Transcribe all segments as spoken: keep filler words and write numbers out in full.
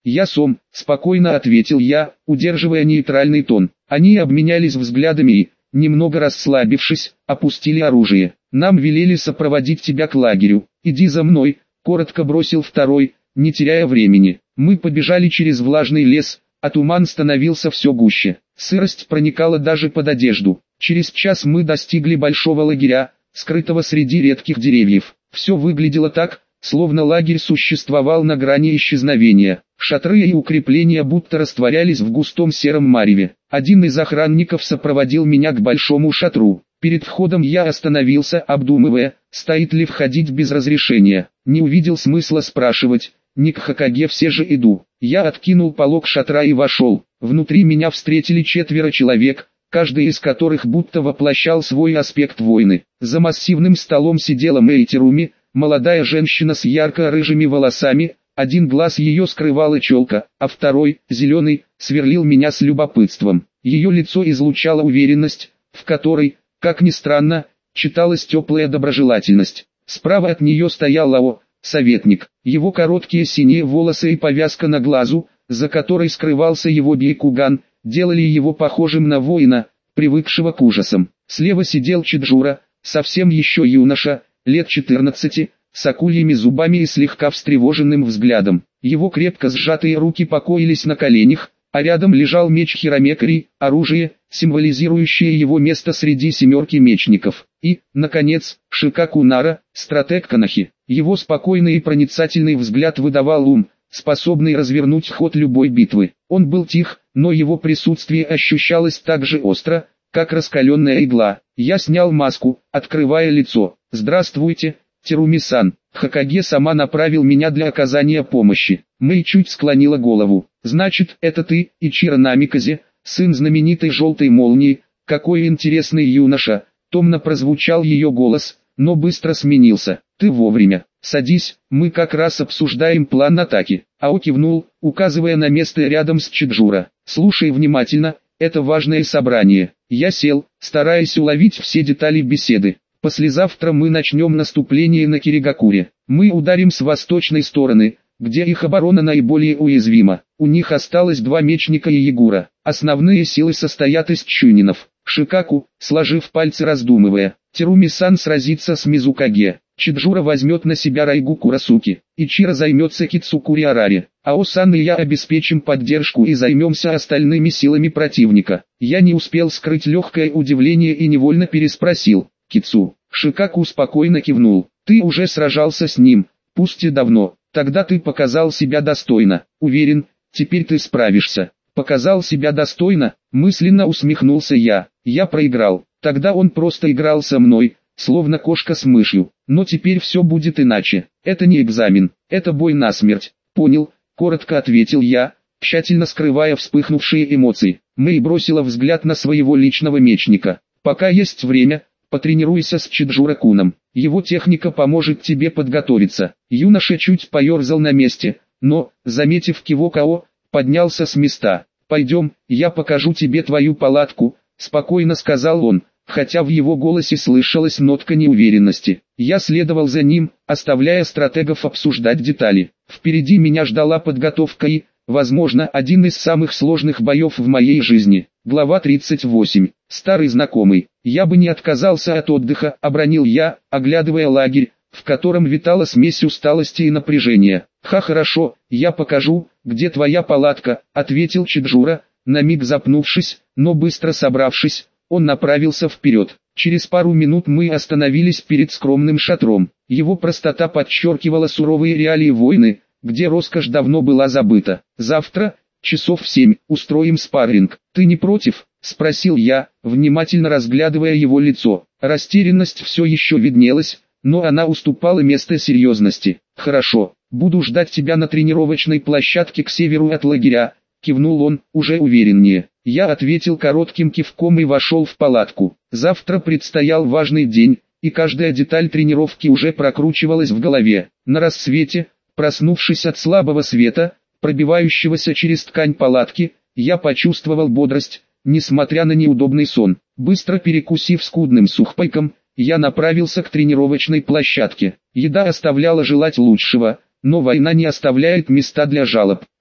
«Я сом», — спокойно ответил я, удерживая нейтральный тон. Они обменялись взглядами и, немного расслабившись, опустили оружие. «Нам велели сопроводить тебя к лагерю. Иди за мной», — коротко бросил второй, не теряя времени. Мы побежали через влажный лес, а туман становился все гуще. Сырость проникала даже под одежду. Через час мы достигли большого лагеря, скрытого среди редких деревьев. Все выглядело так, словно лагерь существовал на грани исчезновения. Шатры и укрепления будто растворялись в густом сером мареве. Один из охранников сопроводил меня к большому шатру. Перед входом я остановился, обдумывая, стоит ли входить без разрешения. Не увидел смысла спрашивать, не к Хокаге все же иду. Я откинул полог шатра и вошел. Внутри меня встретили четверо человек, каждый из которых будто воплощал свой аспект войны. За массивным столом сидела Мэй Теруми, молодая женщина с ярко-рыжими волосами, один глаз ее скрывала челка, а второй, зеленый, сверлил меня с любопытством. Ее лицо излучало уверенность, в которой, как ни странно, читалась теплая доброжелательность. Справа от нее стоял Лао, советник. Его короткие синие волосы и повязка на глазу, за которой скрывался его бейкуган, делали его похожим на воина, привыкшего к ужасам. Слева сидел Чиджура, совсем еще юноша, лет четырнадцати, с акульями зубами и слегка встревоженным взглядом. Его крепко сжатые руки покоились на коленях, а рядом лежал меч Хирамекари, оружие, символизирующее его место среди семерки мечников. И, наконец, Шикаку Нара, стратег Канахи. Его спокойный и проницательный взгляд выдавал ум, способный развернуть ход любой битвы. Он был тих, но его присутствие ощущалось так же остро, как раскаленная игла. Я снял маску, открывая лицо. «Здравствуйте, Теруми-сан». Хокаге сама направил меня для оказания помощи. Мэй чуть склонила голову. «Значит, это ты, Ичиро Намиказе, сын знаменитой желтой молнии, какой интересный юноша», томно прозвучал ее голос, но быстро сменился. «Ты вовремя. Садись, мы как раз обсуждаем план атаки». Ао кивнул, указывая на место рядом с Чиджура. «Слушай внимательно, это важное собрание». Я сел, стараясь уловить все детали беседы. «Послезавтра мы начнем наступление на Киригакуре. Мы ударим с восточной стороны, где их оборона наиболее уязвима. У них осталось два мечника и ягура. Основные силы состоят из чунинов». Шикаку, сложив пальцы раздумывая. «Теруми-сан сразится с Мизукаге. Чиджура возьмет на себя Райгу Курасуки. Ичиро займется Кицукури Арари. Ао-сан и я обеспечим поддержку и займемся остальными силами противника». Я не успел скрыть легкое удивление и невольно переспросил. «Кицу». Шикаку спокойно кивнул. «Ты уже сражался с ним, пусть и давно. Тогда ты показал себя достойно. Уверен, теперь ты справишься». «Показал себя достойно», мысленно усмехнулся я. «Я проиграл. Тогда он просто играл со мной, словно кошка с мышью. Но теперь все будет иначе. Это не экзамен, это бой насмерть». «Понял», коротко ответил я, тщательно скрывая вспыхнувшие эмоции. Мэй бросила взгляд на своего личного мечника. «Пока есть время, потренируйся с Чиджура-куном. Его техника поможет тебе подготовиться». Юноша чуть поерзал на месте, но, заметив кивок Ао, поднялся с места. «Пойдем, я покажу тебе твою палатку», — спокойно сказал он, хотя в его голосе слышалась нотка неуверенности. Я следовал за ним, оставляя стратегов обсуждать детали. Впереди меня ждала подготовка и, возможно, один из самых сложных боев в моей жизни. Глава тридцать восемь. Старый знакомый. «Я бы не отказался от отдыха», — обронил я, оглядывая лагерь, в котором витала смесь усталости и напряжения. «Ха, хорошо, я покажу, где твоя палатка», — ответил Чиджура, на миг запнувшись, но быстро собравшись, он направился вперед. Через пару минут мы остановились перед скромным шатром. Его простота подчеркивала суровые реалии войны, где роскошь давно была забыта. «Завтра, часов в семь, устроим спарринг. Ты не против?» — спросил я, внимательно разглядывая его лицо. Растерянность все еще виднелась, но она уступала место серьезности. «Хорошо, буду ждать тебя на тренировочной площадке к северу от лагеря», — кивнул он, уже увереннее. Я ответил коротким кивком и вошел в палатку. Завтра предстоял важный день, и каждая деталь тренировки уже прокручивалась в голове. На рассвете, проснувшись от слабого света, пробивающегося через ткань палатки, я почувствовал бодрость, несмотря на неудобный сон. Быстро перекусив скудным сухпайком, я направился к тренировочной площадке. Еда оставляла желать лучшего, но война не оставляет места для жалоб.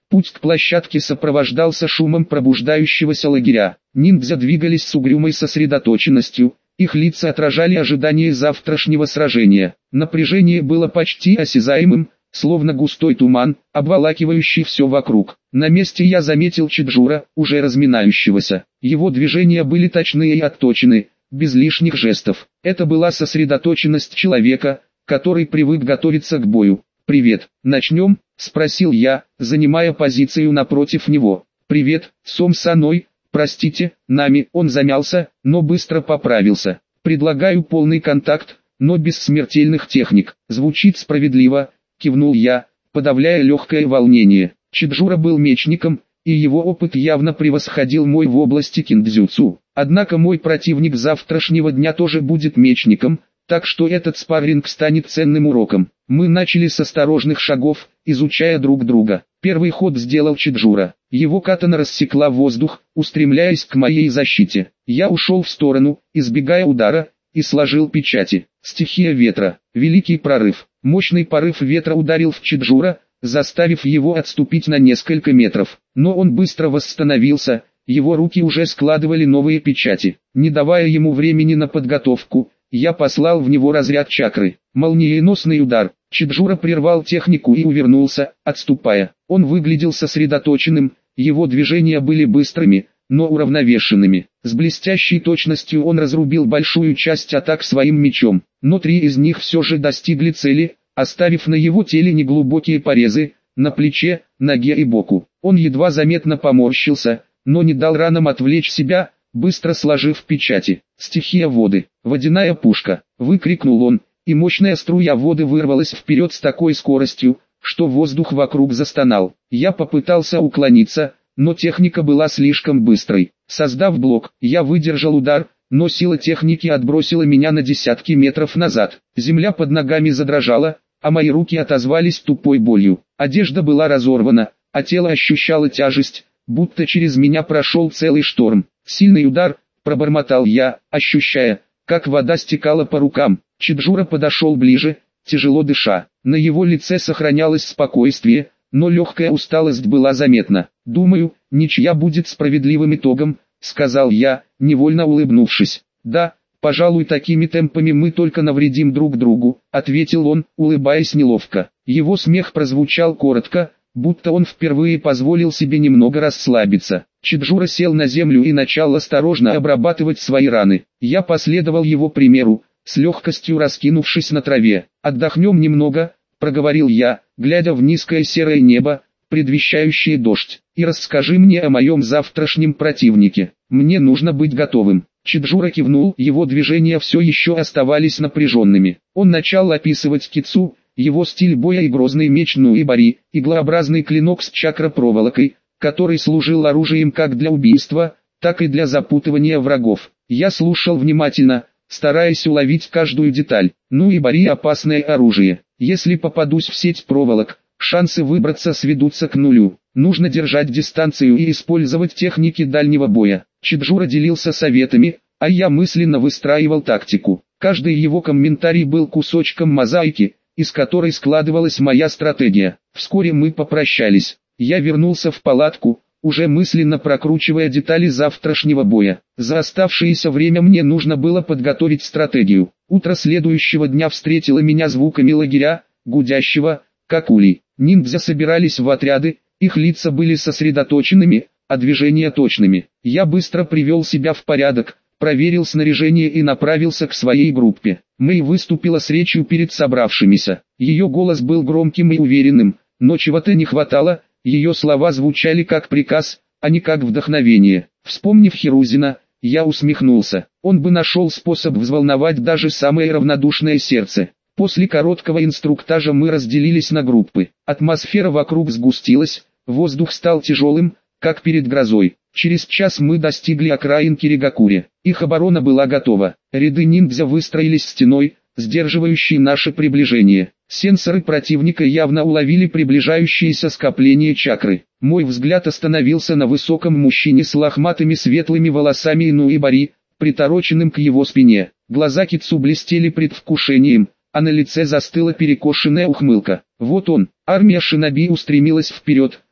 Путь к площадке сопровождался шумом пробуждающегося лагеря. Ниндзя двигались с угрюмой сосредоточенностью, их лица отражали ожидание завтрашнего сражения. Напряжение было почти осязаемым, словно густой туман, обволакивающий все вокруг. На месте я заметил Чиджура, уже разминающегося. Его движения были точны и отточены, без лишних жестов. Это была сосредоточенность человека, который привык готовиться к бою. «Привет, начнем?» – спросил я, занимая позицию напротив него. «Привет, Сом-саной, простите, нами». Он замялся, но быстро поправился. «Предлагаю полный контакт, но без смертельных техник». «Звучит справедливо», – кивнул я, подавляя легкое волнение. Чиджура был мечником, и его опыт явно превосходил мой в области киндзюцу. Однако мой противник завтрашнего дня тоже будет мечником, так что этот спарринг станет ценным уроком. Мы начали с осторожных шагов, изучая друг друга. Первый ход сделал Чиджура. Его катана рассекла воздух, устремляясь к моей защите. Я ушел в сторону, избегая удара, и сложил печати. Стихия ветра. Великий прорыв. Мощный порыв ветра ударил в Чиджура, заставив его отступить на несколько метров. Но он быстро восстановился, его руки уже складывали новые печати. Не давая ему времени на подготовку, я послал в него разряд чакры. Молниеносный удар. Чиджура прервал технику и увернулся, отступая. Он выглядел сосредоточенным, его движения были быстрыми, но уравновешенными. С блестящей точностью он разрубил большую часть атак своим мечом, но три из них все же достигли цели, оставив на его теле неглубокие порезы, на плече, ноге и боку. Он едва заметно поморщился, но не дал ранам отвлечь себя, быстро сложив печати. «Стихия воды, водяная пушка!» — выкрикнул он, и мощная струя воды вырвалась вперед с такой скоростью, что воздух вокруг застонал. Я попытался уклониться, но техника была слишком быстрой. Создав блок, я выдержал удар, но сила техники отбросила меня на десятки метров назад. Земля под ногами задрожала, а мои руки отозвались тупой болью. Одежда была разорвана, а тело ощущало тяжесть, будто через меня прошел целый шторм. «Сильный удар», — пробормотал я, ощущая, как вода стекала по рукам. Чиджура подошел ближе, тяжело дыша. На его лице сохранялось спокойствие, но легкая усталость была заметна. «Думаю, ничья будет справедливым итогом», — сказал я, невольно улыбнувшись. «Да, пожалуй, такими темпами мы только навредим друг другу», — ответил он, улыбаясь неловко. Его смех прозвучал коротко, будто он впервые позволил себе немного расслабиться. Чиджура сел на землю и начал осторожно обрабатывать свои раны. Я последовал его примеру, с легкостью раскинувшись на траве. «Отдохнем немного», — проговорил я, глядя в низкое серое небо, предвещающее дождь. «И расскажи мне о моем завтрашнем противнике. Мне нужно быть готовым». Чиджура кивнул, его движения все еще оставались напряженными. Он начал описывать кицу, его стиль боя и грозный меч Нуибари, иглообразный клинок с чакра-проволокой, который служил оружием как для убийства, так и для запутывания врагов. Я слушал внимательно, стараясь уловить каждую деталь. Нуибари — опасное оружие. Если попадусь в сеть проволок, шансы выбраться сведутся к нулю. Нужно держать дистанцию и использовать техники дальнего боя. Чиджура делился советами, а я мысленно выстраивал тактику. Каждый его комментарий был кусочком мозаики, из которой складывалась моя стратегия. Вскоре мы попрощались. Я вернулся в палатку, уже мысленно прокручивая детали завтрашнего боя. За оставшееся время мне нужно было подготовить стратегию. Утро следующего дня встретило меня звуками лагеря, гудящего, как улей. Ниндзя собирались в отряды, их лица были сосредоточенными, а движения точными. Я быстро привел себя в порядок, проверил снаряжение и направился к своей группе. Мэй выступила с речью перед собравшимися. Ее голос был громким и уверенным, но чего-то не хватало, ее слова звучали как приказ, а не как вдохновение. Вспомнив Хирузина, я усмехнулся. Он бы нашел способ взволновать даже самое равнодушное сердце. После короткого инструктажа мы разделились на группы. Атмосфера вокруг сгустилась, воздух стал тяжелым, как перед грозой. Через час мы достигли окраин Киригакури. Их оборона была готова. Ряды ниндзя выстроились стеной, сдерживающей наше приближение. Сенсоры противника явно уловили приближающееся скопление чакры. Мой взгляд остановился на высоком мужчине с лохматыми светлыми волосами и Нуибари, притороченным к его спине. Глаза кицу блестели предвкушением, а на лице застыла перекошенная ухмылка. Вот он, армия шиноби устремилась вперед,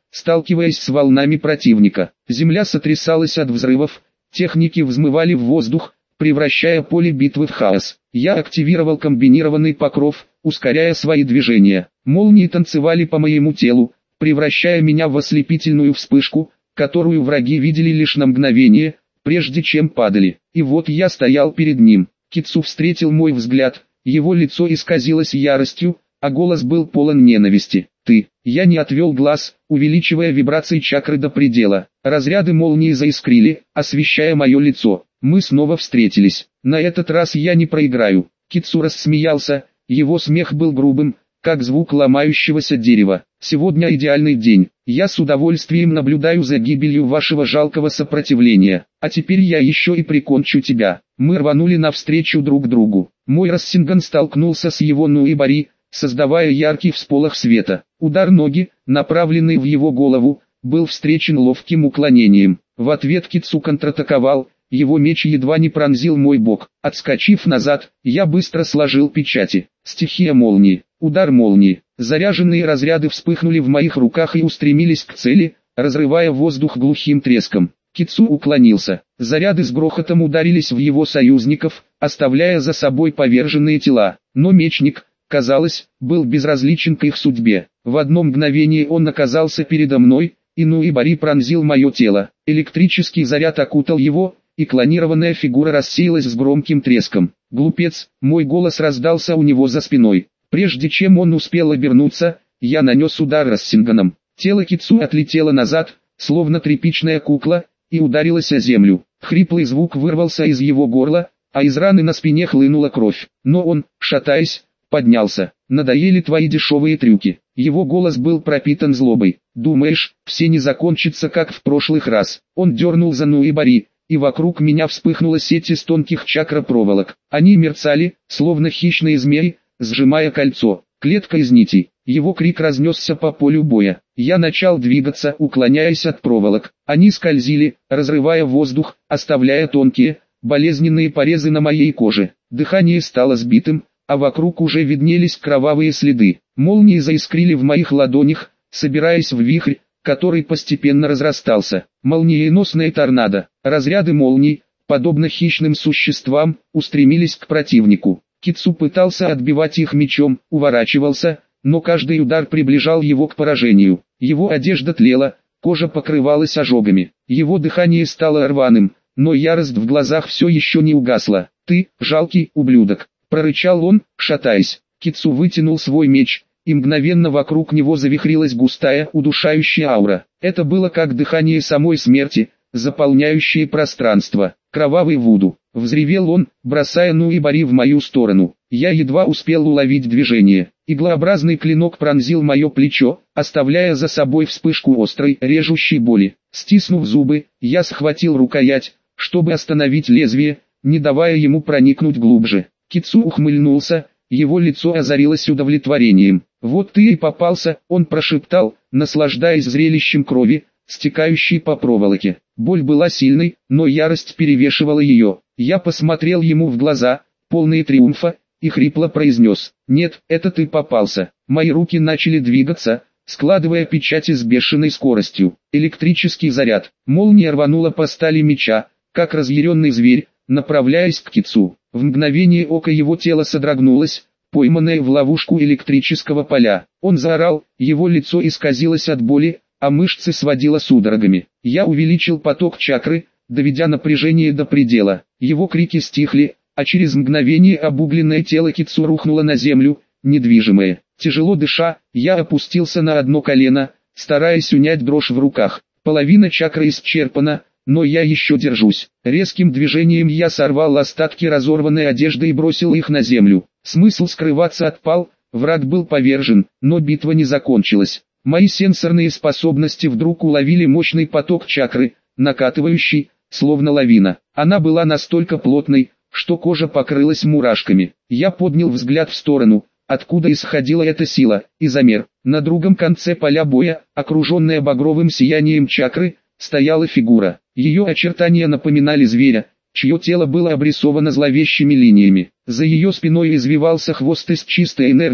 сталкиваясь с волнами противника. Земля сотрясалась от взрывов, техники взмывали в воздух, превращая поле битвы в хаос. Я активировал комбинированный покров, ускоряя свои движения. Молнии танцевали по моему телу, превращая меня в ослепительную вспышку, которую враги видели лишь на мгновение, прежде чем падали. И вот я стоял перед ним. Китсу встретил мой взгляд, его лицо исказилось яростью, а голос был полон ненависти. «Ты». Я не отвел глаз, увеличивая вибрации чакры до предела. Разряды молнии заискрили, освещая мое лицо. Мы снова встретились. На этот раз я не проиграю. Китсу рассмеялся, его смех был грубым, как звук ломающегося дерева. «Сегодня идеальный день. Я с удовольствием наблюдаю за гибелью вашего жалкого сопротивления. А теперь я еще и прикончу тебя». Мы рванули навстречу друг другу. Мой Рассинган столкнулся с его Нуибари, создавая яркий всполох света. Удар ноги, направленный в его голову, был встречен ловким уклонением. В ответ Китсу контратаковал, его меч едва не пронзил мой бок. Отскочив назад, я быстро сложил печати. Стихия молнии. Удар молнии. Заряженные разряды вспыхнули в моих руках и устремились к цели, разрывая воздух глухим треском. Китсу уклонился. Заряды с грохотом ударились в его союзников, оставляя за собой поверженные тела. Но мечник, казалось, был безразличен к их судьбе. В одно мгновение он оказался передо мной, и Нуибари пронзил мое тело. Электрический заряд окутал его, и клонированная фигура рассеялась с громким треском. «Глупец!» — мой голос раздался у него за спиной. Прежде чем он успел обернуться, я нанес удар Рассинганом. Тело Китсу отлетело назад, словно тряпичная кукла, и ударилось о землю. Хриплый звук вырвался из его горла, а из раны на спине хлынула кровь. Но он, шатаясь, поднялся. «Надоели твои дешевые трюки». Его голос был пропитан злобой. «Думаешь, все не закончится как в прошлых раз?» Он дернул за Нуибари, и вокруг меня вспыхнула сеть из тонких чакропроволок. Они мерцали, словно хищные змеи, сжимая кольцо. Клетка из нитей. Его крик разнесся по полю боя. Я начал двигаться, уклоняясь от проволок. Они скользили, разрывая воздух, оставляя тонкие, болезненные порезы на моей коже. Дыхание стало сбитым, а вокруг уже виднелись кровавые следы. Молнии заискрили в моих ладонях, собираясь в вихрь, который постепенно разрастался. Молниеносная торнадо. Разряды молний, подобно хищным существам, устремились к противнику. Китсу пытался отбивать их мечом, уворачивался, но каждый удар приближал его к поражению. Его одежда тлела, кожа покрывалась ожогами. Его дыхание стало рваным, но ярость в глазах все еще не угасла. «Ты, жалкий ублюдок!» — прорычал он, шатаясь. Китсу вытянул свой меч, и мгновенно вокруг него завихрилась густая, удушающая аура. Это было как дыхание самой смерти, заполняющее пространство. «Кровавый вуду!» — взревел он, бросая Нуибари в мою сторону. Я едва успел уловить движение. Иглообразный клинок пронзил мое плечо, оставляя за собой вспышку острой, режущей боли. Стиснув зубы, я схватил рукоять, чтобы остановить лезвие, не давая ему проникнуть глубже. Китсу ухмыльнулся, его лицо озарилось удовлетворением. «Вот ты и попался», — он прошептал, наслаждаясь зрелищем крови, стекающей по проволоке. Боль была сильной, но ярость перевешивала ее. Я посмотрел ему в глаза, полные триумфа, и хрипло произнес: «Нет, это ты попался». Мои руки начали двигаться, складывая печати с бешеной скоростью. Электрический заряд. Молния рванула по стали меча, как разъяренный зверь, направляясь к Китсу. В мгновение ока его тело содрогнулось, пойманное в ловушку электрического поля. Он заорал, его лицо исказилось от боли, а мышцы сводило судорогами. Я увеличил поток чакры, доведя напряжение до предела. Его крики стихли, а через мгновение обугленное тело Китсу рухнуло на землю, недвижимое. Тяжело дыша, я опустился на одно колено, стараясь унять дрожь в руках. Половина чакры исчерпана, но я еще держусь. Резким движением я сорвал остатки разорванной одежды и бросил их на землю. Смысл скрываться отпал, враг был повержен, но битва не закончилась. Мои сенсорные способности вдруг уловили мощный поток чакры, накатывающий, словно лавина. Она была настолько плотной, что кожа покрылась мурашками. Я поднял взгляд в сторону, откуда исходила эта сила, и замер. На другом конце поля боя, окруженная багровым сиянием чакры, стояла фигура. Ее очертания напоминали зверя, чье тело было обрисовано зловещими линиями. За ее спиной извивался хвост из чистой энергии,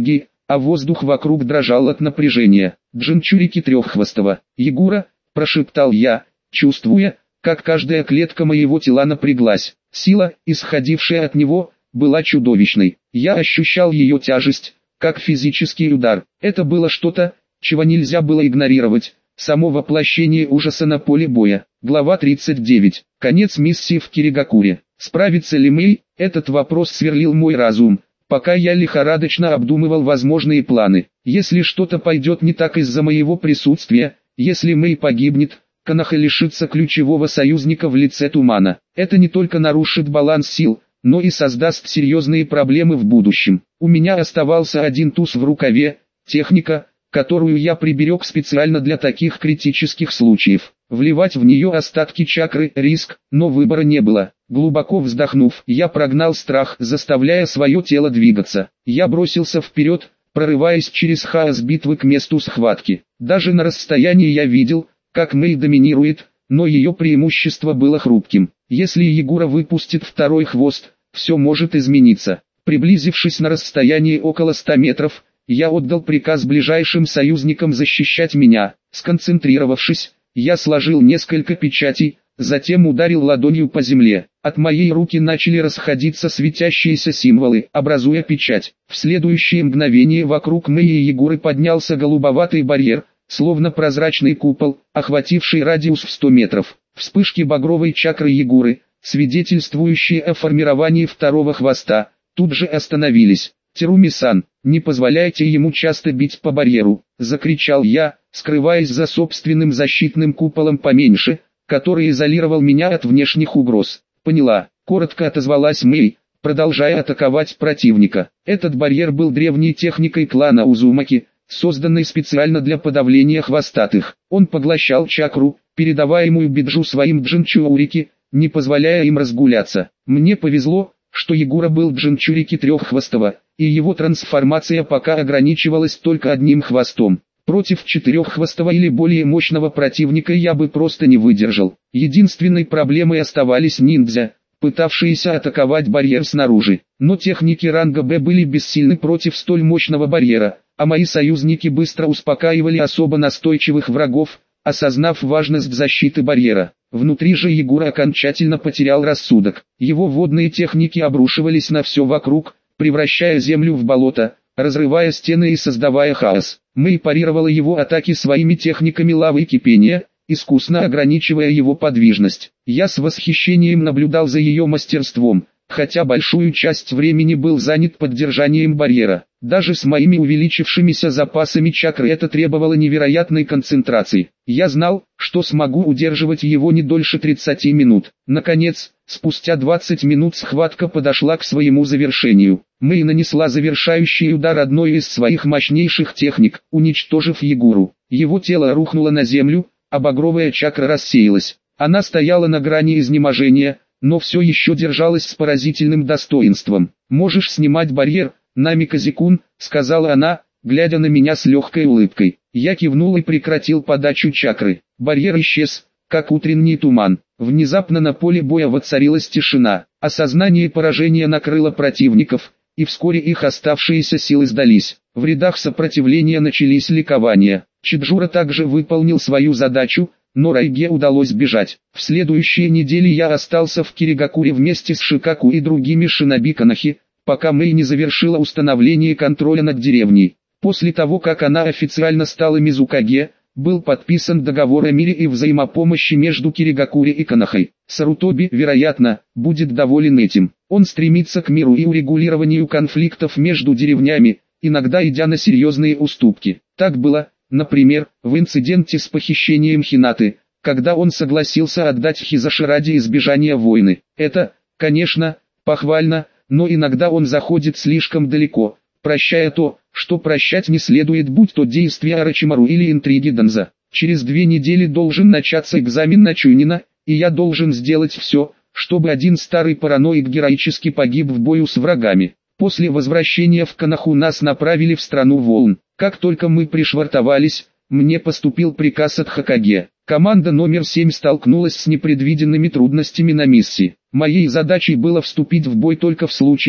а воздух вокруг дрожал от напряжения. «Джинчурики треххвостого, Егора», – прошептал я, чувствуя, как каждая клетка моего тела напряглась. Сила, исходившая от него, была чудовищной. Я ощущал ее тяжесть, как физический удар. Это было что-то, чего нельзя было игнорировать. Само воплощение ужаса на поле боя. Глава тридцать девять. Конец миссии в Киригакуре. Справится ли Мэй? Этот вопрос сверлил мой разум, пока я лихорадочно обдумывал возможные планы. Если что-то пойдет не так из-за моего присутствия, если Мэй погибнет, Коноха лишится ключевого союзника в лице Тумана. Это не только нарушит баланс сил, но и создаст серьезные проблемы в будущем. У меня оставался один туз в рукаве, техника, которую я приберег специально для таких критических случаев. Вливать в нее остатки чакры – риск, но выбора не было. Глубоко вздохнув, я прогнал страх, заставляя свое тело двигаться. Я бросился вперед, прорываясь через хаос битвы к месту схватки. Даже на расстоянии я видел, как Мэй доминирует, но ее преимущество было хрупким. Если Егора выпустит второй хвост, все может измениться. Приблизившись на расстояние около ста метров, я отдал приказ ближайшим союзникам защищать меня. Сконцентрировавшись, я сложил несколько печатей, затем ударил ладонью по земле. От моей руки начали расходиться светящиеся символы, образуя печать. В следующее мгновение вокруг Мэи и Егоры поднялся голубоватый барьер, словно прозрачный купол, охвативший радиус в сто метров. Вспышки багровой чакры Егоры, свидетельствующие о формировании второго хвоста, тут же остановились. «Теруми-сан, не позволяйте ему часто бить по барьеру», — закричал я, скрываясь за собственным защитным куполом поменьше, который изолировал меня от внешних угроз. «Поняла», — коротко отозвалась Мэй, продолжая атаковать противника. Этот барьер был древней техникой клана Узумаки, созданной специально для подавления хвостатых. Он поглощал чакру, передаваемую Биджу своим джинчурики, не позволяя им разгуляться. Мне повезло, что Егора был джинчурики треххвостого, и его трансформация пока ограничивалась только одним хвостом. Против четыреххвостого или более мощного противника я бы просто не выдержал. Единственной проблемой оставались ниндзя, пытавшиеся атаковать барьер снаружи. Но техники ранга Б были бессильны против столь мощного барьера, а мои союзники быстро успокаивали особо настойчивых врагов, осознав важность защиты барьера. Внутри же Егора окончательно потерял рассудок. Его водные техники обрушивались на все вокруг, превращая землю в болото, разрывая стены и создавая хаос. Мэй парировала его атаки своими техниками лавы и кипения, искусно ограничивая его подвижность. Я с восхищением наблюдал за ее мастерством, хотя большую часть времени был занят поддержанием барьера. Даже с моими увеличившимися запасами чакры это требовало невероятной концентрации. Я знал, что смогу удерживать его не дольше тридцати минут. Наконец, спустя двадцать минут схватка подошла к своему завершению. Мэй нанесла завершающий удар одной из своих мощнейших техник, уничтожив Егору. Его тело рухнуло на землю, а багровая чакра рассеялась. Она стояла на грани изнеможения, но все еще держалась с поразительным достоинством. «Можешь снимать барьер, Намикази-кун», — сказала она, глядя на меня с легкой улыбкой. Я кивнул и прекратил подачу чакры. Барьер исчез, как утренний туман. Внезапно на поле боя воцарилась тишина. Осознание поражения накрыло противников, и вскоре их оставшиеся силы сдались. В рядах сопротивления начались ликования. Чиджура также выполнил свою задачу, но Райге удалось бежать. В следующие недели я остался в Киригакуре вместе с Шикаку и другими шиноби Конохи, пока Мэй не завершила установление контроля над деревней. После того, как она официально стала Мизукаге, был подписан договор о мире и взаимопомощи между Киригакуре и Конохой. Сарутоби, вероятно, будет доволен этим. Он стремится к миру и урегулированию конфликтов между деревнями, иногда идя на серьезные уступки. Так было, например, в инциденте с похищением Хинаты, когда он согласился отдать Хизаши ради избежания войны. Это, конечно, похвально, но иногда он заходит слишком далеко, прощая то, что прощать не следует, будь то действия Орочимару или интриги Данза. Через две недели должен начаться экзамен на Чунина, и я должен сделать все, чтобы один старый параноик героически погиб в бою с врагами. После возвращения в Коноху нас направили в страну волн. Как только мы пришвартовались, мне поступил приказ от Хокаге. Команда номер семь столкнулась с непредвиденными трудностями на миссии. Моей задачей было вступить в бой только в случае,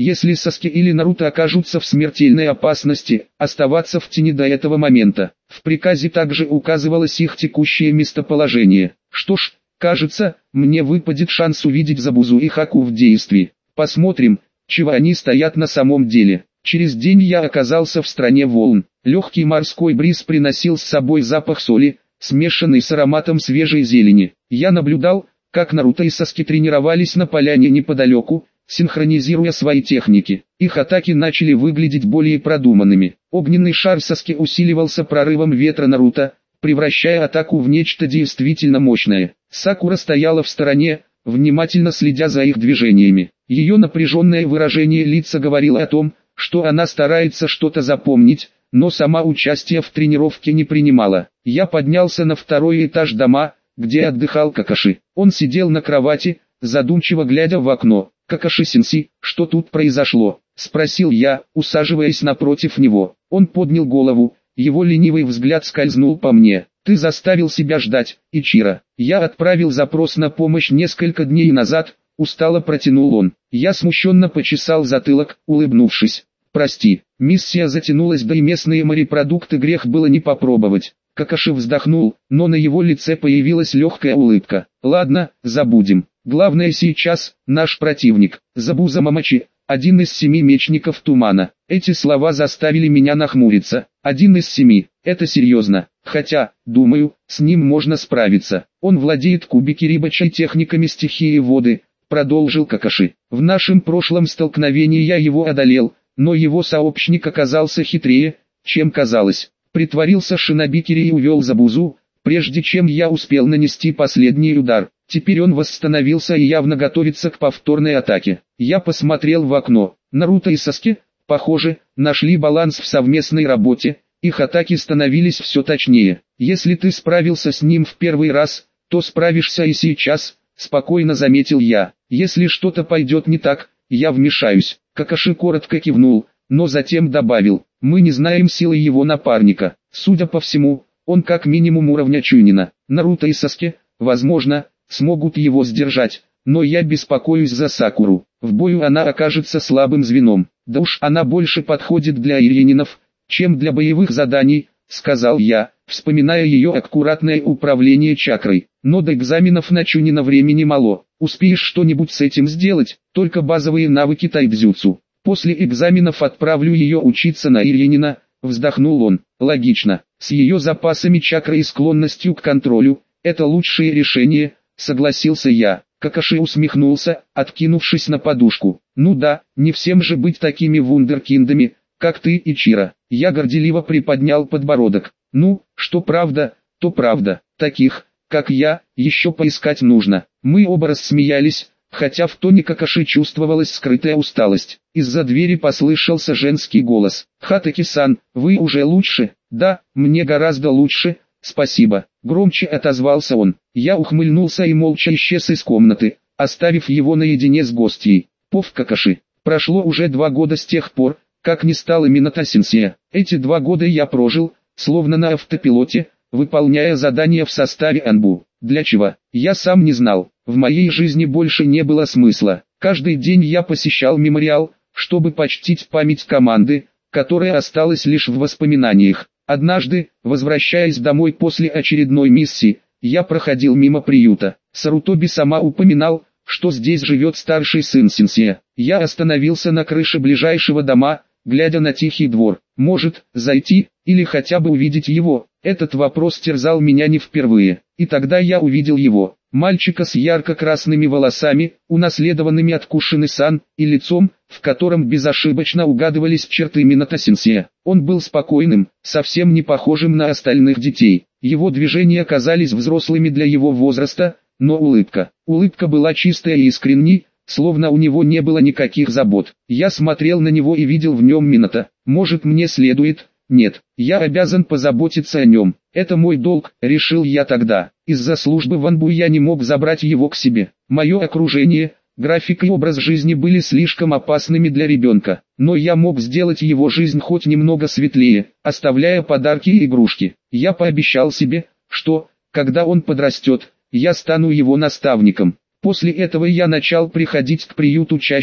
Если Саски или Наруто окажутся в смертельной опасности, оставаться в тени до этого момента. В приказе также указывалось их текущее местоположение. Что ж, кажется, мне выпадет шанс увидеть Забузу и Хаку в действии. Посмотрим, чего они стоят на самом деле. Через день я оказался в стране волн. Легкий морской бриз приносил с собой запах соли, смешанный с ароматом свежей зелени. Я наблюдал, как Наруто и Саски тренировались на поляне неподалеку, синхронизируя свои техники. Их атаки начали выглядеть более продуманными. Огненный шар Саски усиливался прорывом ветра Наруто, превращая атаку в нечто действительно мощное. Сакура стояла в стороне, внимательно следя за их движениями. Ее напряженное выражение лица говорило о том, что она старается что-то запомнить, но сама участие в тренировке не принимала. Я поднялся на второй этаж дома, где отдыхал Какаши. Он сидел на кровати, задумчиво глядя в окно. «Какаши-сенсей, что тут произошло?» – спросил я, усаживаясь напротив него. Он поднял голову, его ленивый взгляд скользнул по мне. «Ты заставил себя ждать, Ичиро. Я отправил запрос на помощь несколько дней назад», – устало протянул он. Я смущенно почесал затылок, улыбнувшись. «Прости, миссия затянулась, да и местные морепродукты грех было не попробовать». Какаши вздохнул, но на его лице появилась легкая улыбка. «Ладно, забудем. Главное сейчас, наш противник, Забуза Мамачи, один из семи мечников тумана». Эти слова заставили меня нахмуриться. Один из семи, это серьезно. Хотя, думаю, с ним можно справиться. Он владеет кубикирибачей техниками стихии воды, продолжил Какаши. В нашем прошлом столкновении я его одолел, но его сообщник оказался хитрее, чем казалось. Притворился шинобикири и увел Забузу, прежде чем я успел нанести последний удар. Теперь он восстановился и явно готовится к повторной атаке. Я посмотрел в окно. Наруто и Саски, похоже, нашли баланс в совместной работе, их атаки становились все точнее. Если ты справился с ним в первый раз, то справишься и сейчас, спокойно заметил я. Если что-то пойдет не так, я вмешаюсь. Какаши коротко кивнул, но затем добавил: мы не знаем силы его напарника. Судя по всему, он как минимум уровня Чунина. Наруто и Саски, возможно, смогут его сдержать, но я беспокоюсь за Сакуру. В бою она окажется слабым звеном. Да уж она больше подходит для ирининов, чем для боевых заданий, сказал я, вспоминая ее аккуратное управление чакрой. Но до экзаменов на Чунина времени мало. Успеешь что-нибудь с этим сделать? Только базовые навыки тайцзюцу. После экзаменов отправлю ее учиться на иринина, вздохнул он. Логично, с ее запасами чакры и склонностью к контролю, это лучшее решение, согласился я. Какаши усмехнулся, откинувшись на подушку. Ну да, не всем же быть такими вундеркиндами, как ты, Ичиро. Я горделиво приподнял подбородок. Ну, что правда, то правда. Таких, как я, еще поискать нужно. Мы оба рассмеялись, хотя в тоне Какаши чувствовалась скрытая усталость. Из-за двери послышался женский голос. «Хатаки-сан, вы уже лучше?» «Да, мне гораздо лучше, спасибо», — громче отозвался он. Я ухмыльнулся и молча исчез из комнаты, оставив его наедине с гостьей. Пов Какаши. Прошло уже два года с тех пор, как не стало Минато-сенсея. Эти два года я прожил, словно на автопилоте, выполняя задания в составе Анбу. Для чего? Я сам не знал. В моей жизни больше не было смысла. Каждый день я посещал мемориал, чтобы почтить память команды, которая осталась лишь в воспоминаниях. Однажды, возвращаясь домой после очередной миссии, я проходил мимо приюта. Сарутоби сама упоминал, что здесь живет старший сын Сенсея. Я остановился на крыше ближайшего дома, глядя на тихий двор. Может, зайти, или хотя бы увидеть его? Этот вопрос терзал меня не впервые. И тогда я увидел его. Мальчика с ярко-красными волосами, унаследованными от Кушины-сан, и лицом, в котором безошибочно угадывались черты Минато-сенсея. Он был спокойным, совсем не похожим на остальных детей. Его движения казались взрослыми для его возраста, но улыбка. Улыбка была чистая и искренней, словно у него не было никаких забот. Я смотрел на него и видел в нем Минато. Может, мне следует? Нет, я обязан позаботиться о нем. Это мой долг, решил я тогда. Из-за службы в Анбу я не мог забрать его к себе. Мое окружение, график и образ жизни были слишком опасными для ребенка. Но я мог сделать его жизнь хоть немного светлее, оставляя подарки и игрушки. Я пообещал себе, что, когда он подрастет, я стану его наставником. После этого я начал приходить к приюту чаще,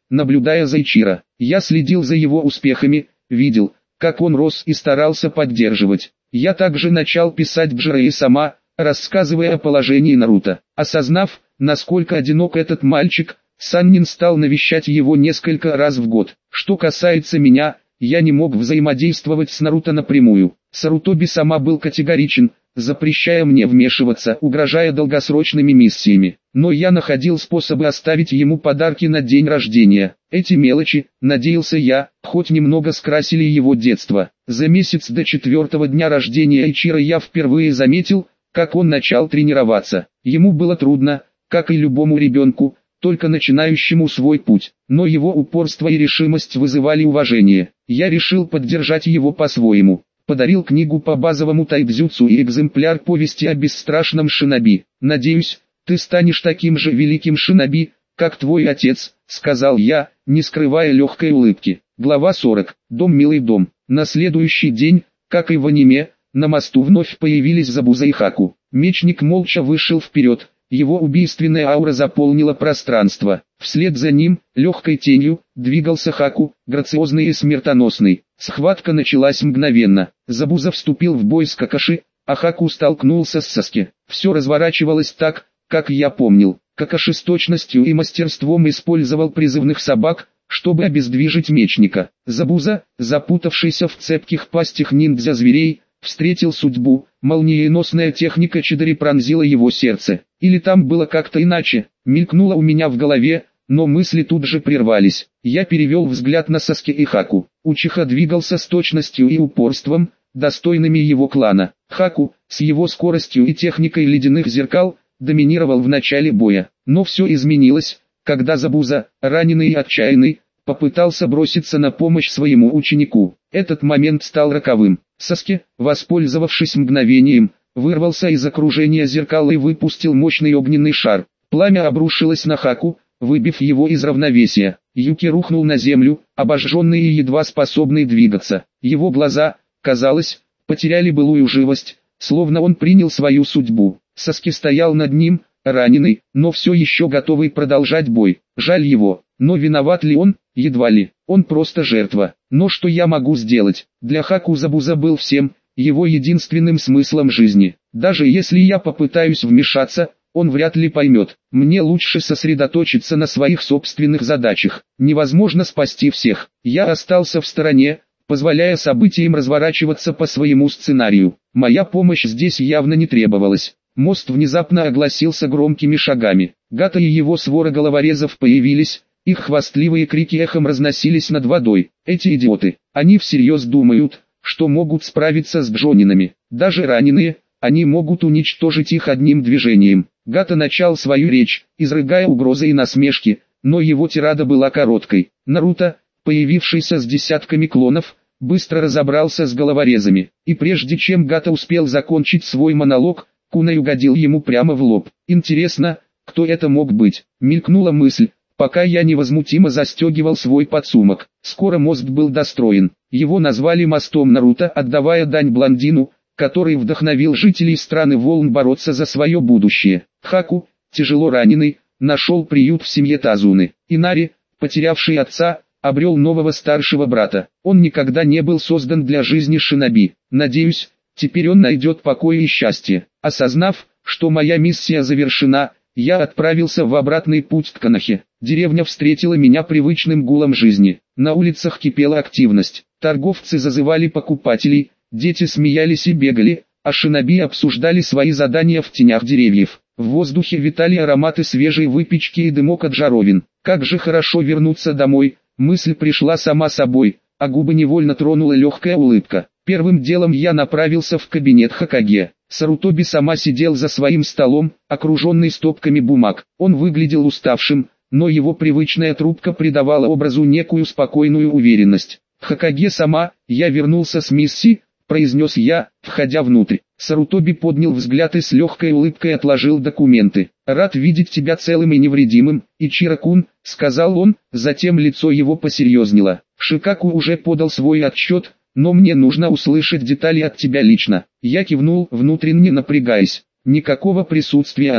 наблюдая за Ичиро. Я следил за его успехами, видел, как он рос и старался поддерживать. Я также начал писать Бджирое сама, рассказывая о положении Наруто. Осознав, насколько одинок этот мальчик, Саннин стал навещать его несколько раз в год. Что касается меня, я не мог взаимодействовать с Наруто напрямую. Сарутоби сама был категоричен, запрещая мне вмешиваться, угрожая долгосрочными миссиями. Но я находил способы оставить ему подарки на день рождения. Эти мелочи, надеялся я, хоть немного скрасили его детство. За месяц до четвертого дня рождения Ичиро я впервые заметил, как он начал тренироваться. Ему было трудно, как и любому ребенку, только начинающему свой путь, но его упорство и решимость вызывали уважение. Я решил поддержать его по-своему. Подарил книгу по базовому тайцзюцу и экземпляр повести о бесстрашном шиноби. «Надеюсь, ты станешь таким же великим шиноби, как твой отец», — сказал я, не скрывая легкой улыбки. Глава сорок. Дом, милый дом. На следующий день, как и в аниме, на мосту вновь появились Забуза и Хаку. Мечник молча вышел вперед. Его убийственная аура заполнила пространство. Вслед за ним, легкой тенью, двигался Хаку, грациозный и смертоносный. Схватка началась мгновенно. Забуза вступил в бой с Какаши, а Хаку столкнулся с Саски. Все разворачивалось так, как я помнил. Какаши с точностью и мастерством использовал призывных собак, чтобы обездвижить мечника. Забуза, запутавшийся в цепких пастях ниндзя-зверей, встретил судьбу. Молниеносная техника Чидори пронзила его сердце. Или там было как-то иначе, мелькнуло у меня в голове, но мысли тут же прервались. Я перевел взгляд на Саски и Хаку. Учиха двигался с точностью и упорством, достойными его клана. Хаку, с его скоростью и техникой ледяных зеркал, доминировал в начале боя. Но все изменилось, когда Забуза, раненый и отчаянный, попытался броситься на помощь своему ученику. Этот момент стал роковым. Саски, воспользовавшись мгновением, вырвался из окружения зеркал и выпустил мощный огненный шар. Пламя обрушилось на Хаку, выбив его из равновесия. Юки рухнул на землю, обожженный и едва способный двигаться. Его глаза, казалось, потеряли былую живость, словно он принял свою судьбу. Саски стоял над ним, раненый, но все еще готовый продолжать бой. Жаль его, но виноват ли он? Едва ли. Он просто жертва. Но что я могу сделать? Для Хаку Забуза был всем, его единственным смыслом жизни. Даже если я попытаюсь вмешаться, он вряд ли поймет. Мне лучше сосредоточиться на своих собственных задачах. Невозможно спасти всех. Я остался в стороне, позволяя событиям разворачиваться по своему сценарию. Моя помощь здесь явно не требовалась. Мост внезапно огласился громкими шагами. Гата и его свора головорезов появились, их хвастливые крики эхом разносились над водой. Эти идиоты, они всерьез думают, что могут справиться с джонинами. Даже раненые, они могут уничтожить их одним движением. Гата начал свою речь, изрыгая угрозы и насмешки, но его тирада была короткой. Наруто, появившийся с десятками клонов, быстро разобрался с головорезами, и прежде чем Гата успел закончить свой монолог, Кунай угодил ему прямо в лоб. Интересно, кто это мог быть? Мелькнула мысль, пока я невозмутимо застегивал свой подсумок. Скоро мост был достроен. Его назвали мостом Наруто, отдавая дань блондину, который вдохновил жителей страны волн бороться за свое будущее. Хаку, тяжело раненый, нашел приют в семье Тазуны. Инари, потерявший отца, обрел нового старшего брата. Он никогда не был создан для жизни шиноби. Надеюсь, теперь он найдет покой и счастье. Осознав, что моя миссия завершена, я отправился в обратный путь к Канахе. Деревня встретила меня привычным гулом жизни. На улицах кипела активность. Торговцы зазывали покупателей, дети смеялись и бегали, а шиноби обсуждали свои задания в тенях деревьев. В воздухе витали ароматы свежей выпечки и дымок от жаровин. Как же хорошо вернуться домой, мысль пришла сама собой, а губы невольно тронула легкая улыбка. Первым делом я направился в кабинет Хокаге. Сарутоби сама сидел за своим столом, окруженный стопками бумаг. Он выглядел уставшим, но его привычная трубка придавала образу некую спокойную уверенность. «Хокаге сама, я вернулся с миссии», — произнес я, входя внутрь. Сарутоби поднял взгляд и с легкой улыбкой отложил документы. «Рад видеть тебя целым и невредимым, Ичиро-кун», — сказал он, затем лицо его посерьезнело. «Шикаку уже подал свой отчет, но мне нужно услышать детали от тебя лично». Я кивнул, внутренне напрягаясь. Никакого присутствия Анбу.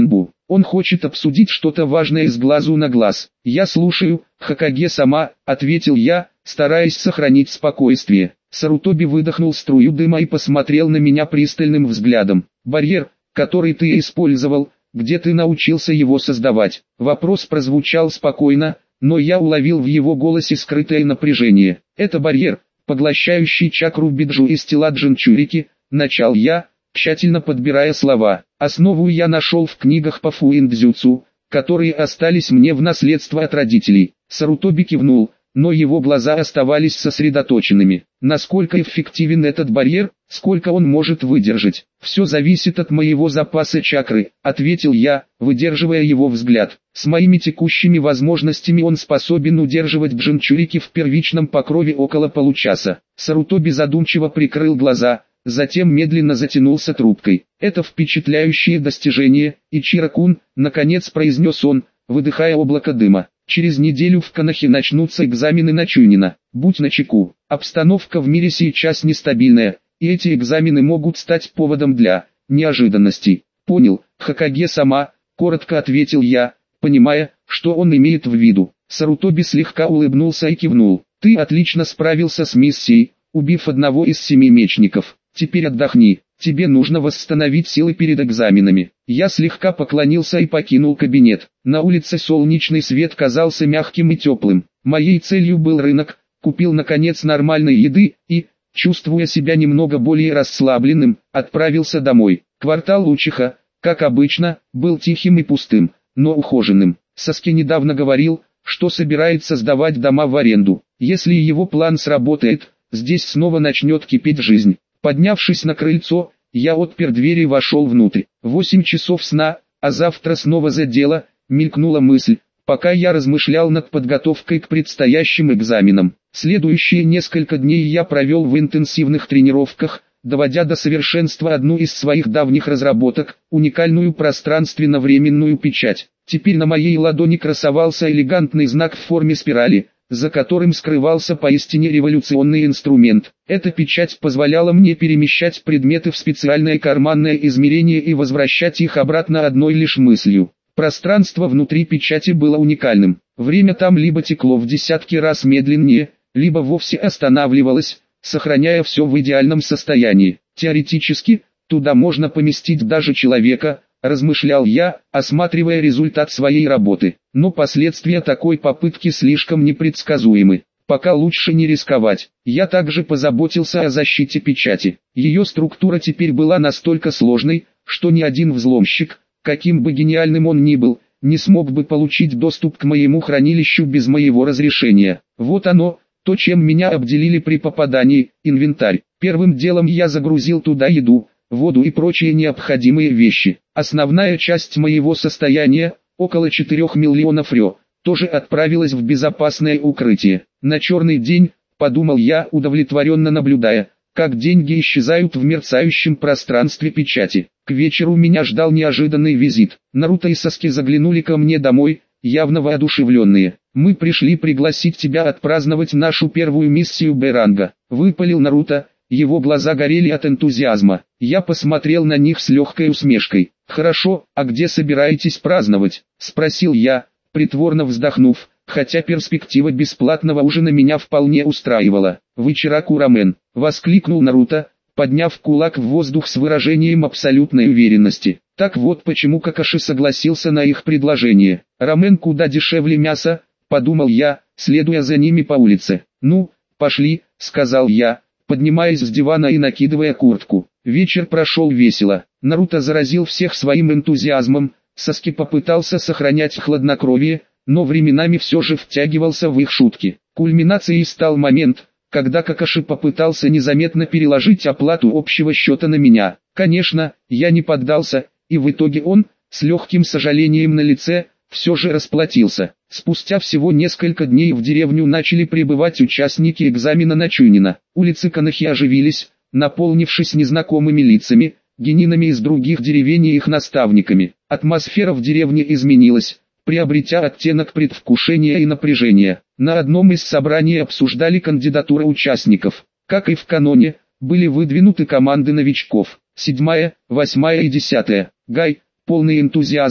Он хочет обсудить что-то важное с глазу на глаз. Я слушаю, Хокаге-сама, ответил я, стараясь сохранить спокойствие. Сарутоби выдохнул струю дыма и посмотрел на меня пристальным взглядом. Барьер, который ты использовал, где ты научился его создавать? Вопрос прозвучал спокойно, но я уловил в его голосе скрытое напряжение. Это барьер, поглощающий чакру биджу из тела Джинчурики, начал я, тщательно подбирая слова. Основу я нашел в книгах по фуиндзюцу, которые остались мне в наследство от родителей. Сарутоби кивнул, но его глаза оставались сосредоточенными. Насколько эффективен этот барьер, сколько он может выдержать? Все зависит от моего запаса чакры, ответил я, выдерживая его взгляд. С моими текущими возможностями он способен удерживать Джинчурики в первичном покрове около получаса. Сарутоби задумчиво прикрыл глаза, затем медленно затянулся трубкой. Это впечатляющее достижение, Ичиро-кун, наконец произнес он, выдыхая облако дыма. Через неделю в Канахе начнутся экзамены на Чунина. Будь начеку. Обстановка в мире сейчас нестабильная, и эти экзамены могут стать поводом для неожиданностей. Понял, Хокаге-сама, коротко ответил я, понимая, что он имеет в виду. Сарутоби слегка улыбнулся и кивнул. Ты отлично справился с миссией, убив одного из семи мечников. Теперь отдохни. Тебе нужно восстановить силы перед экзаменами. Я слегка поклонился и покинул кабинет. На улице солнечный свет казался мягким и теплым. Моей целью был рынок, купил наконец нормальной еды и, чувствуя себя немного более расслабленным, отправился домой. Квартал Учиха, как обычно, был тихим и пустым, но ухоженным. Саски недавно говорил, что собирается сдавать дома в аренду. Если его план сработает, здесь снова начнет кипеть жизнь. Поднявшись на крыльцо, я отпер дверь и вошел внутрь. Восемь часов сна, а завтра снова за дело, мелькнула мысль, пока я размышлял над подготовкой к предстоящим экзаменам. Следующие несколько дней я провел в интенсивных тренировках, доводя до совершенства одну из своих давних разработок, уникальную пространственно-временную печать. Теперь на моей ладони красовался элегантный знак в форме спирали, за которым скрывался поистине революционный инструмент. Эта печать позволяла мне перемещать предметы в специальное карманное измерение и возвращать их обратно одной лишь мыслью. Пространство внутри печати было уникальным. Время там либо текло в десятки раз медленнее, либо вовсе останавливалось, сохраняя все в идеальном состоянии. Теоретически, туда можно поместить даже человека, размышлял я, осматривая результат своей работы. Но последствия такой попытки слишком непредсказуемы. Пока лучше не рисковать. Я также позаботился о защите печати. Ее структура теперь была настолько сложной, что ни один взломщик, каким бы гениальным он ни был, не смог бы получить доступ к моему хранилищу без моего разрешения. Вот оно, то, чем меня обделили при попадании, инвентарь. Первым делом я загрузил туда еду, воду и прочие необходимые вещи. Основная часть моего состояния, около четырёх миллионов рё, тоже отправилась в безопасное укрытие. На черный день, подумал я, удовлетворенно наблюдая, как деньги исчезают в мерцающем пространстве печати. К вечеру меня ждал неожиданный визит. Наруто и Саски заглянули ко мне домой, явно воодушевленные. «Мы пришли пригласить тебя отпраздновать нашу первую миссию Б-ранга», — выпалил Наруто. Его глаза горели от энтузиазма. Я посмотрел на них с легкой усмешкой. «Хорошо, а где собираетесь праздновать?» — спросил я, притворно вздохнув, хотя перспектива бесплатного ужина меня вполне устраивала. «В Ичираку-рамен!» — воскликнул Наруто, подняв кулак в воздух с выражением абсолютной уверенности. Так вот почему Какаши согласился на их предложение. «Рамен куда дешевле мяса», — подумал я, следуя за ними по улице. «Ну, пошли», — сказал я, поднимаясь с дивана и накидывая куртку. Вечер прошел весело. Наруто заразил всех своим энтузиазмом, Саски попытался сохранять хладнокровие, но временами все же втягивался в их шутки. Кульминацией стал момент, когда Какаши попытался незаметно переложить оплату общего счета на меня. Конечно, я не поддался, и в итоге он, с легким сожалением на лице, все же расплатился. Спустя всего несколько дней в деревню начали прибывать участники экзамена на Чунина. Улицы Канахи оживились, наполнившись незнакомыми лицами, генинами из других деревень и их наставниками. Атмосфера в деревне изменилась, приобретя оттенок предвкушения и напряжения. На одном из собраний обсуждали кандидатуры участников. Как и в каноне, были выдвинуты команды новичков. Седьмая, восьмая и десятая. Гай, полный энтузиазма,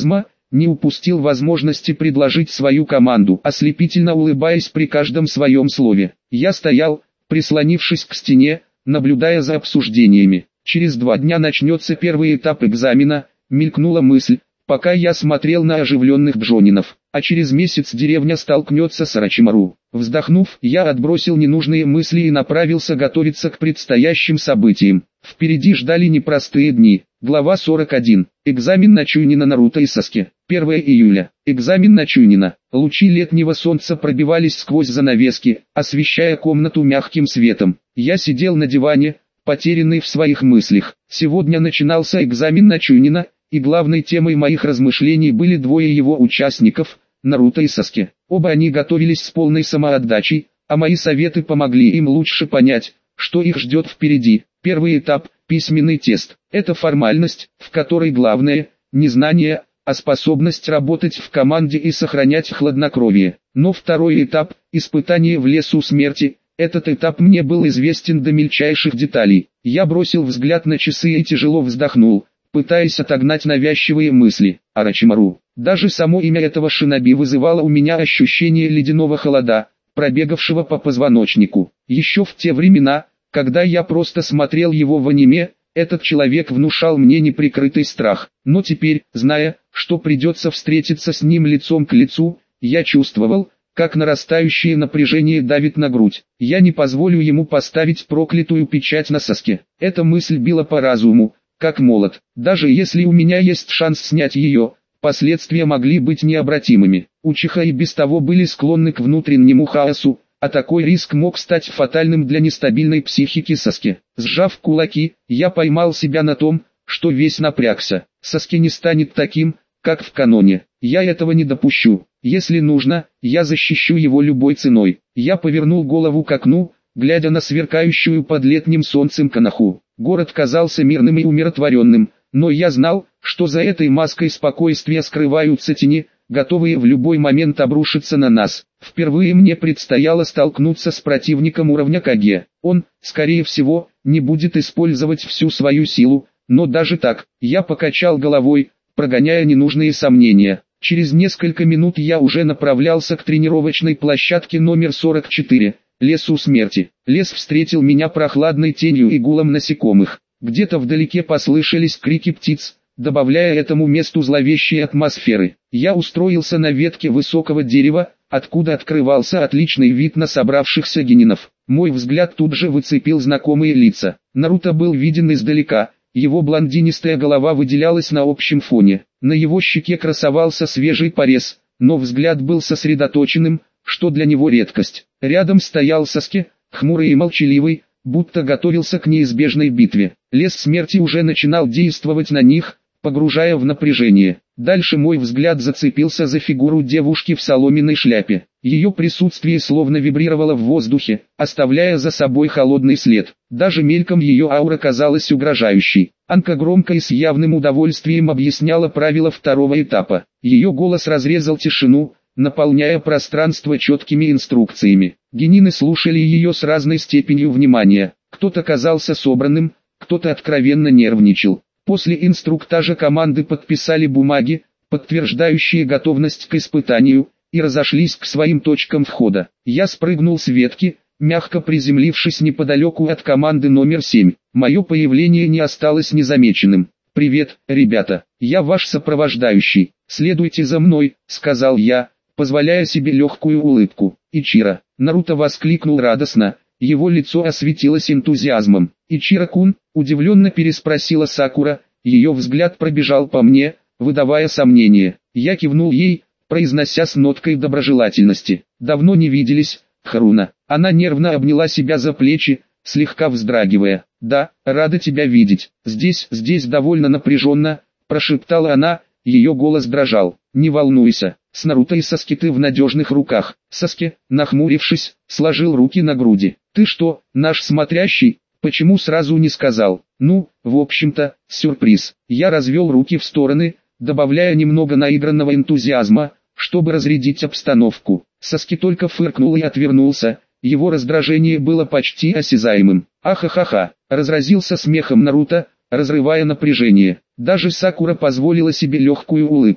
не упустил возможности предложить свою команду, ослепительно улыбаясь при каждом своем слове. Я стоял, прислонившись к стене, наблюдая за обсуждениями. Через два дня начнется первый этап экзамена, мелькнула мысль, пока я смотрел на оживленных бжонинов, а через месяц деревня столкнется с Орочимару. Вздохнув, я отбросил ненужные мысли и направился готовиться к предстоящим событиям. Впереди ждали непростые дни. Глава сорок один. Экзамен на Чуйнина Наруто и Саске. первое июля. Экзамен на Чуйнина. Лучи летнего солнца пробивались сквозь занавески, освещая комнату мягким светом. Я сидел на диване, потерянный в своих мыслях. Сегодня начинался экзамен на Чуйнина, и главной темой моих размышлений были двое его участников, Наруто и Саске. Оба они готовились с полной самоотдачей, а мои советы помогли им лучше понять, что их ждет впереди. Первый этап – письменный тест. Это формальность, в которой главное – не знание, а способность работать в команде и сохранять хладнокровие. Но второй этап – испытание в лесу смерти. Этот этап мне был известен до мельчайших деталей. Я бросил взгляд на часы и тяжело вздохнул, пытаясь отогнать навязчивые мысли. Орочимару. Даже само имя этого шиноби вызывало у меня ощущение ледяного холода, пробегавшего по позвоночнику. Еще в те времена, когда я просто смотрел его в аниме, этот человек внушал мне неприкрытый страх. Но теперь, зная, что придется встретиться с ним лицом к лицу, я чувствовал, как нарастающее напряжение давит на грудь. Я не позволю ему поставить проклятую печать на Саске. Эта мысль била по разуму, как молот. Даже если у меня есть шанс снять ее, последствия могли быть необратимыми. Учиха и без того были склонны к внутреннему хаосу, а такой риск мог стать фатальным для нестабильной психики Саски. Сжав кулаки, я поймал себя на том, что весь напрягся. Саски не станет таким, как в каноне. Я этого не допущу. Если нужно, я защищу его любой ценой. Я повернул голову к окну, глядя на сверкающую под летним солнцем Коноху. Город казался мирным и умиротворенным, но я знал, что за этой маской спокойствия скрываются тени, готовые в любой момент обрушиться на нас. Впервые мне предстояло столкнуться с противником уровня Каге. Он, скорее всего, не будет использовать всю свою силу, но даже так, я покачал головой, прогоняя ненужные сомнения. Через несколько минут я уже направлялся к тренировочной площадке номер сорок четыре, лесу смерти. Лес встретил меня прохладной тенью и гулом насекомых. Где-то вдалеке послышались крики птиц, добавляя этому месту зловещей атмосферы. Я устроился на ветке высокого дерева, откуда открывался отличный вид на собравшихся генинов. Мой взгляд тут же выцепил знакомые лица. Наруто был виден издалека, его блондинистая голова выделялась на общем фоне. На его щеке красовался свежий порез, но взгляд был сосредоточенным, что для него редкость. Рядом стоял Саске, хмурый и молчаливый, будто готовился к неизбежной битве. Лес смерти уже начинал действовать на них, погружая в напряжение. Дальше мой взгляд зацепился за фигуру девушки в соломенной шляпе. Ее присутствие словно вибрировало в воздухе, оставляя за собой холодный след. Даже мельком ее аура казалась угрожающей. Анка громко и с явным удовольствием объясняла правила второго этапа. Ее голос разрезал тишину, наполняя пространство четкими инструкциями. Генины слушали ее с разной степенью внимания. Кто-то казался собранным, кто-то откровенно нервничал. После инструктажа команды подписали бумаги, подтверждающие готовность к испытанию, и разошлись к своим точкам входа. Я спрыгнул с ветки, мягко приземлившись неподалеку от команды номер семь. Мое появление не осталось незамеченным. «Привет, ребята, я ваш сопровождающий, следуйте за мной», — сказал я, позволяя себе легкую улыбку. «Ичиро!» — Наруто воскликнул радостно, его лицо осветилось энтузиазмом. «Ичиро-кун?» — удивленно переспросила Сакура, ее взгляд пробежал по мне, выдавая сомнение. Я кивнул ей, произнося с ноткой доброжелательности. «Давно не виделись, Харуна». Она нервно обняла себя за плечи, слегка вздрагивая. «Да, рада тебя видеть. Здесь, здесь довольно напряженно», — прошептала она, ее голос дрожал. «Не волнуйся, с Наруто и Саски ты в надежных руках». Саски, нахмурившись, сложил руки на груди. «Ты что, наш смотрящий? Почему сразу не сказал?» «Ну, в общем-то, сюрприз». Я развел руки в стороны, добавляя немного наигранного энтузиазма, чтобы разрядить обстановку. Саски только фыркнул и отвернулся, его раздражение было почти осязаемым. «Ахахаха!» — разразился смехом Наруто, разрывая напряжение. Даже Сакура позволила себе легкую улыбку.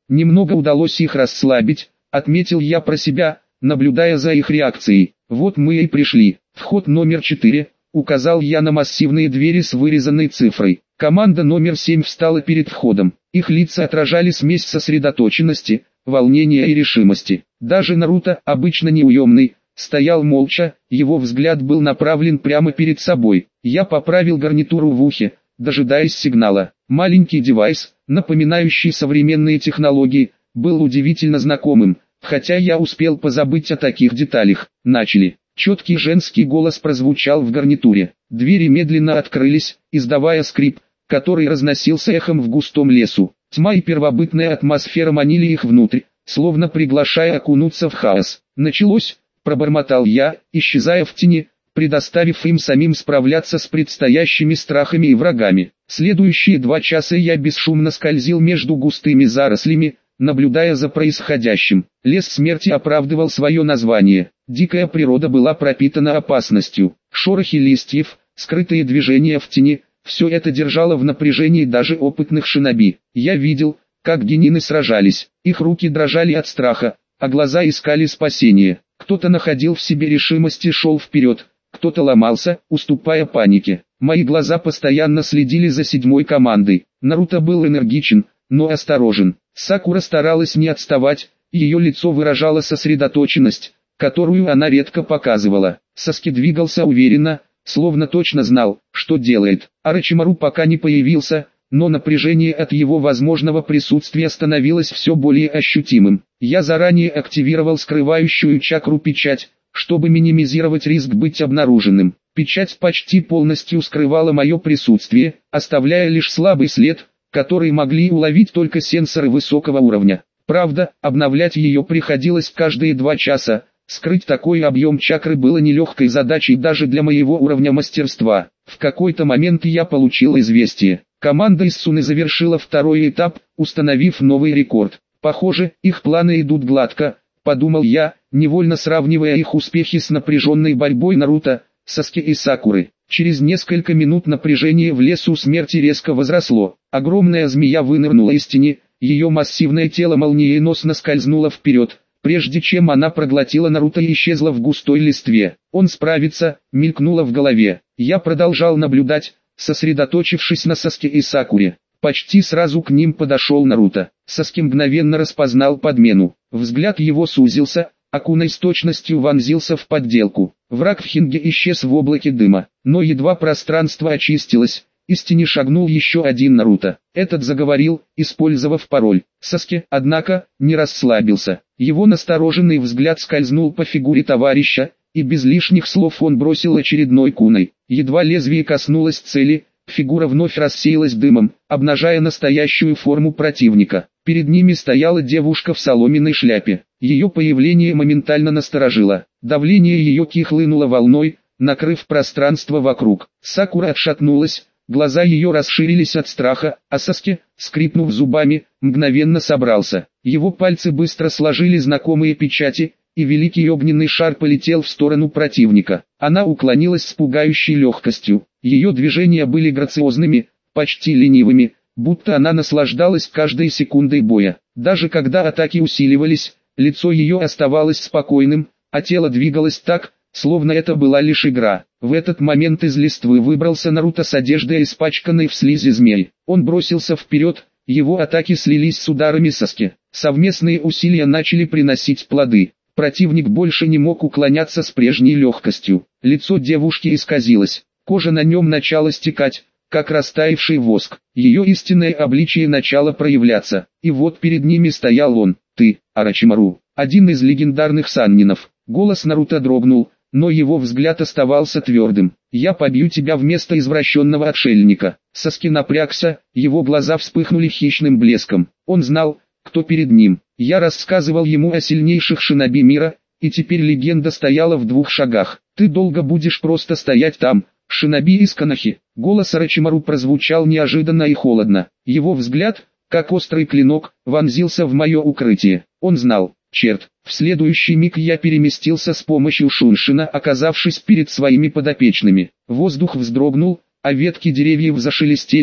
Немного удалось их расслабить, отметил я про себя, наблюдая за их реакцией. Вот мы и пришли. Вход номер четыре, указал я на массивные двери с вырезанной цифрой. Команда номер семь встала перед входом. Их лица отражали смесь сосредоточенности, волнения и решимости. Даже Наруто, обычно неуемный, стоял молча, его взгляд был направлен прямо перед собой. Я поправил гарнитуру в ухе, дожидаясь сигнала. Маленький девайс, напоминающий современные технологии, был удивительно знакомым, хотя я успел позабыть о таких деталях. Начали. Четкий женский голос прозвучал в гарнитуре. Двери медленно открылись, издавая скрип, который разносился эхом в густом лесу. Тьма и первобытная атмосфера манили их внутрь, словно приглашая окунуться в хаос. «Началось», — пробормотал я, исчезая в тени, предоставив им самим справляться с предстоящими страхами и врагами. Следующие два часа я бесшумно скользил между густыми зарослями, наблюдая за происходящим. Лес смерти оправдывал свое название. Дикая природа была пропитана опасностью. Шорохи листьев, скрытые движения в тени, все это держало в напряжении даже опытных шиноби. Я видел, как генины сражались. Их руки дрожали от страха, а глаза искали спасения. Кто-то находил в себе решимость и шел вперед, кто-то ломался, уступая панике. Мои глаза постоянно следили за седьмой командой. Наруто был энергичен, но осторожен. Сакура старалась не отставать, ее лицо выражало сосредоточенность, которую она редко показывала. Саски двигался уверенно, словно точно знал, что делает. Орочимару пока не появился, но напряжение от его возможного присутствия становилось все более ощутимым. Я заранее активировал скрывающую чакру печать, чтобы минимизировать риск быть обнаруженным. Печать почти полностью скрывала мое присутствие, оставляя лишь слабый след, который могли уловить только сенсоры высокого уровня. Правда, обновлять ее приходилось каждые два часа. Скрыть такой объем чакры было нелегкой задачей даже для моего уровня мастерства. В какой-то момент я получил известие. Команда из Суны завершила второй этап, установив новый рекорд. Похоже, их планы идут гладко, подумал я, невольно сравнивая их успехи с напряженной борьбой Наруто, Саски и Сакуры. Через несколько минут напряжение в лесу смерти резко возросло. Огромная змея вынырнула из тени, ее массивное тело молниеносно скользнуло вперед, прежде чем она проглотила Наруто и исчезла в густой листве. Он справится, мелькнуло в голове. Я продолжал наблюдать, сосредоточившись на Саске и Сакуре. Почти сразу к ним подошел Наруто. Саски мгновенно распознал подмену. Взгляд его сузился, Акуна с точностью вонзился в подделку. Враг в Хинге исчез в облаке дыма, но едва пространство очистилось, из тени шагнул еще один Наруто. Этот заговорил, использовав пароль. Саски, однако, не расслабился. Его настороженный взгляд скользнул по фигуре товарища, и без лишних слов он бросил очередной куной. Едва лезвие коснулось цели, фигура вновь рассеялась дымом, обнажая настоящую форму противника. Перед ними стояла девушка в соломенной шляпе. Ее появление моментально насторожило. Давление ее ки хлынуло волной, накрыв пространство вокруг. Сакура отшатнулась, глаза ее расширились от страха, а Саски, скрипнув зубами, мгновенно собрался. Его пальцы быстро сложили знакомые печати, и великий огненный шар полетел в сторону противника. Она уклонилась с пугающей легкостью. Ее движения были грациозными, почти ленивыми, будто она наслаждалась каждой секундой боя. Даже когда атаки усиливались, лицо ее оставалось спокойным, а тело двигалось так, словно это была лишь игра. В этот момент из листвы выбрался Наруто с одеждой, испачканной в слизи змей. Он бросился вперед, его атаки слились с ударами Саски. Совместные усилия начали приносить плоды. Противник больше не мог уклоняться с прежней легкостью. Лицо девушки исказилось, кожа на нем начала стекать, как растаявший воск. Ее истинное обличие начало проявляться. И вот перед ними стоял он, ты, Орочимару, один из легендарных саннинов. Голос Наруто дрогнул, но его взгляд оставался твердым. «Я побью тебя вместо извращенного отшельника». Саски напрягся, его глаза вспыхнули хищным блеском. Он знал, кто перед ним. Я рассказывал ему о сильнейших шиноби мира, и теперь легенда стояла в двух шагах. «Ты долго будешь просто стоять там, шиноби из Конохи». Голос Орочимару прозвучал неожиданно и холодно. Его взгляд, как острый клинок, вонзился в мое укрытие. Он знал. Черт, в следующий миг я переместился с помощью Шуншина, оказавшись перед своими подопечными. Воздух вздрогнул, а ветки деревьев зашелестели,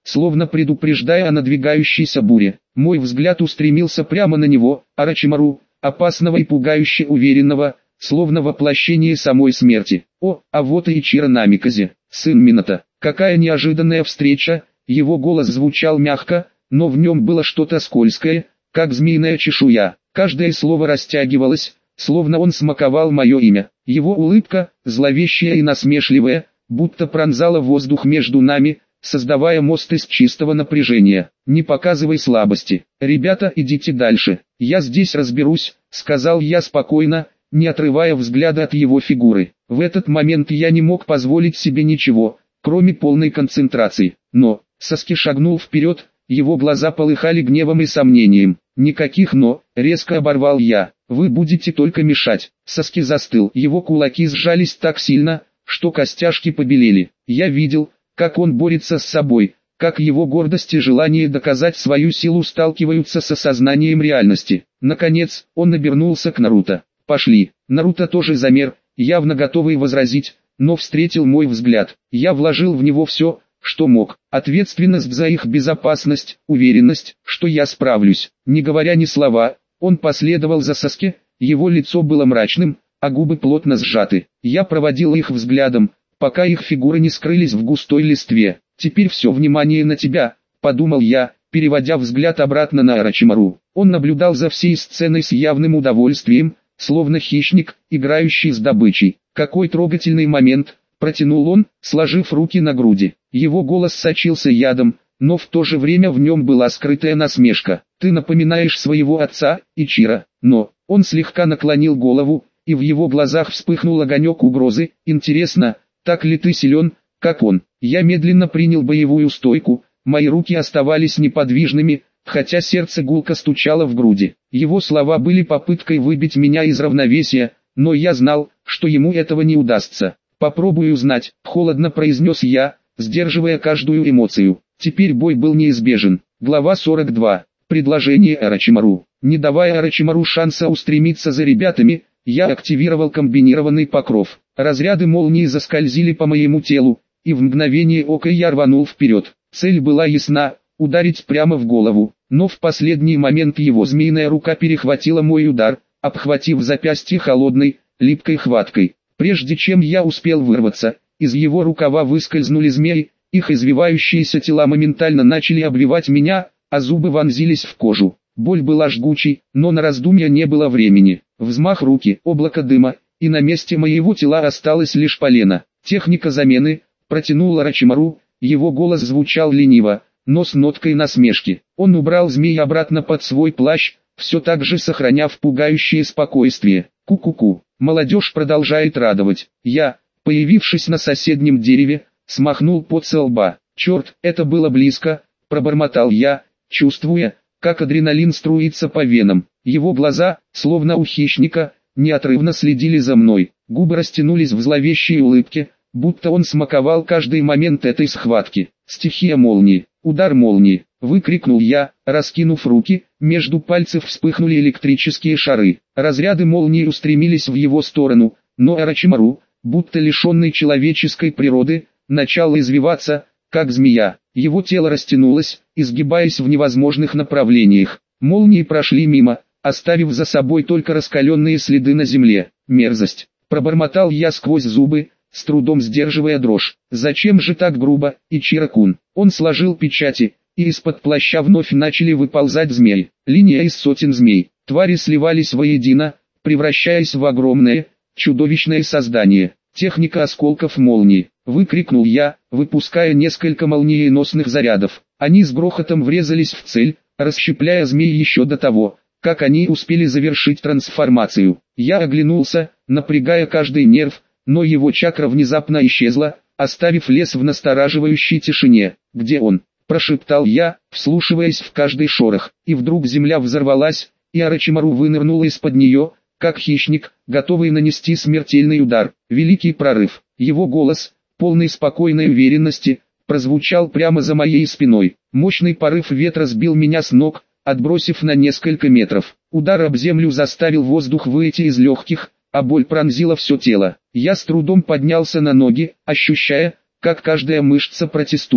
словно предупреждая о надвигающейся буре. Мой взгляд устремился прямо на него, Орочимару, опасного и пугающе уверенного, словно воплощение самой смерти. О, а вот и Ичиро Намиказе, сын Минато. Какая неожиданная встреча, его голос звучал мягко, но в нем было что-то скользкое, как змеиная чешуя. Каждое слово растягивалось, словно он смаковал мое имя. Его улыбка, зловещая и насмешливая, будто пронзала воздух между нами, создавая мост из чистого напряжения. «Не показывай слабости. Ребята, идите дальше. Я здесь разберусь», — сказал я спокойно, не отрывая взгляда от его фигуры. В этот момент я не мог позволить себе ничего, кроме полной концентрации. Но, Саски шагнул вперед, его глаза полыхали гневом и сомнением. «Никаких «но», — резко оборвал я. «Вы будете только мешать». Саски застыл, его кулаки сжались так сильно, что костяшки побелели. Я видел, как он борется с собой, как его гордость и желание доказать свою силу сталкиваются с осознанием реальности. Наконец, он обернулся к Наруто. «Пошли». Наруто тоже замер, явно готовый возразить, но встретил мой взгляд. Я вложил в него все, что мог. Ответственность за их безопасность, уверенность, что я справлюсь. Не говоря ни слова, он последовал за Саски, его лицо было мрачным, а губы плотно сжаты. Я проводил их взглядом, пока их фигуры не скрылись в густой листве. «Теперь все внимание на тебя», — подумал я, переводя взгляд обратно на Орочимару. Он наблюдал за всей сценой с явным удовольствием, словно хищник, играющий с добычей. «Какой трогательный момент», — протянул он, сложив руки на груди. Его голос сочился ядом, но в то же время в нем была скрытая насмешка. «Ты напоминаешь своего отца, Ичиро». Но он слегка наклонил голову, и в его глазах вспыхнул огонек угрозы. «Интересно, так ли ты силен, как он?» Я медленно принял боевую стойку, мои руки оставались неподвижными, хотя сердце гулко стучало в груди. Его слова были попыткой выбить меня из равновесия, но я знал, что ему этого не удастся. «Попробую узнать», — холодно произнес я, сдерживая каждую эмоцию. Теперь бой был неизбежен. Глава сорок два. Предложение Орочимару. Не давая Орочимару шанса устремиться за ребятами, я активировал комбинированный покров. Разряды молнии заскользили по моему телу, и в мгновение ока я рванул вперед. Цель была ясна — ударить прямо в голову, но в последний момент его змеиная рука перехватила мой удар, обхватив запястье холодной, липкой хваткой. Прежде чем я успел вырваться, из его рукава выскользнули змеи, их извивающиеся тела моментально начали обвивать меня, а зубы вонзились в кожу. Боль была жгучей, но на раздумья не было времени. Взмах руки, облако дыма, и на месте моего тела осталось лишь полено. «Техника замены», — протянул Орочимару, его голос звучал лениво, но с ноткой насмешки. Он убрал змей обратно под свой плащ, все так же сохраняв пугающее спокойствие. «Ку-ку-ку». Молодежь продолжает радовать. Я, появившись на соседнем дереве, смахнул пот со лба. «Черт, это было близко», — пробормотал я, чувствуя, как адреналин струится по венам. Его глаза, словно у хищника, неотрывно следили за мной. Губы растянулись в зловещей улыбке, будто он смаковал каждый момент этой схватки. «Стихия молнии, удар молнии», — выкрикнул я, раскинув руки, между пальцев вспыхнули электрические шары. Разряды молнии устремились в его сторону, но Орочимару, будто лишенный человеческой природы, начал извиваться, как змея. Его тело растянулось, изгибаясь в невозможных направлениях. Молнии прошли мимо, оставив за собой только раскаленные следы на земле. «Мерзость», — пробормотал я сквозь зубы, с трудом сдерживая дрожь. «Зачем же так грубо, Ичиро-кун?» Он сложил печати, и из-под плаща вновь начали выползать змеи. Линия из сотен змей. Твари сливались воедино, превращаясь в огромное, чудовищное создание. «Техника осколков молнии», — выкрикнул я, выпуская несколько молниеносных зарядов. Они с грохотом врезались в цель, расщепляя змей еще до того, как они успели завершить трансформацию. Я оглянулся, напрягая каждый нерв, но его чакра внезапно исчезла, оставив лес в настораживающей тишине. «Где он?» – прошептал я, вслушиваясь в каждый шорох, и вдруг земля взорвалась, и Орочимару вынырнула из-под нее, как хищник, готовый нанести смертельный удар. Великий прорыв. Его голос, полный спокойной уверенности, прозвучал прямо за моей спиной. Мощный порыв ветра сбил меня с ног, отбросив на несколько метров. Удар об землю заставил воздух выйти из легких, а боль пронзила все тело. Я с трудом поднялся на ноги, ощущая, как каждая мышца протестует.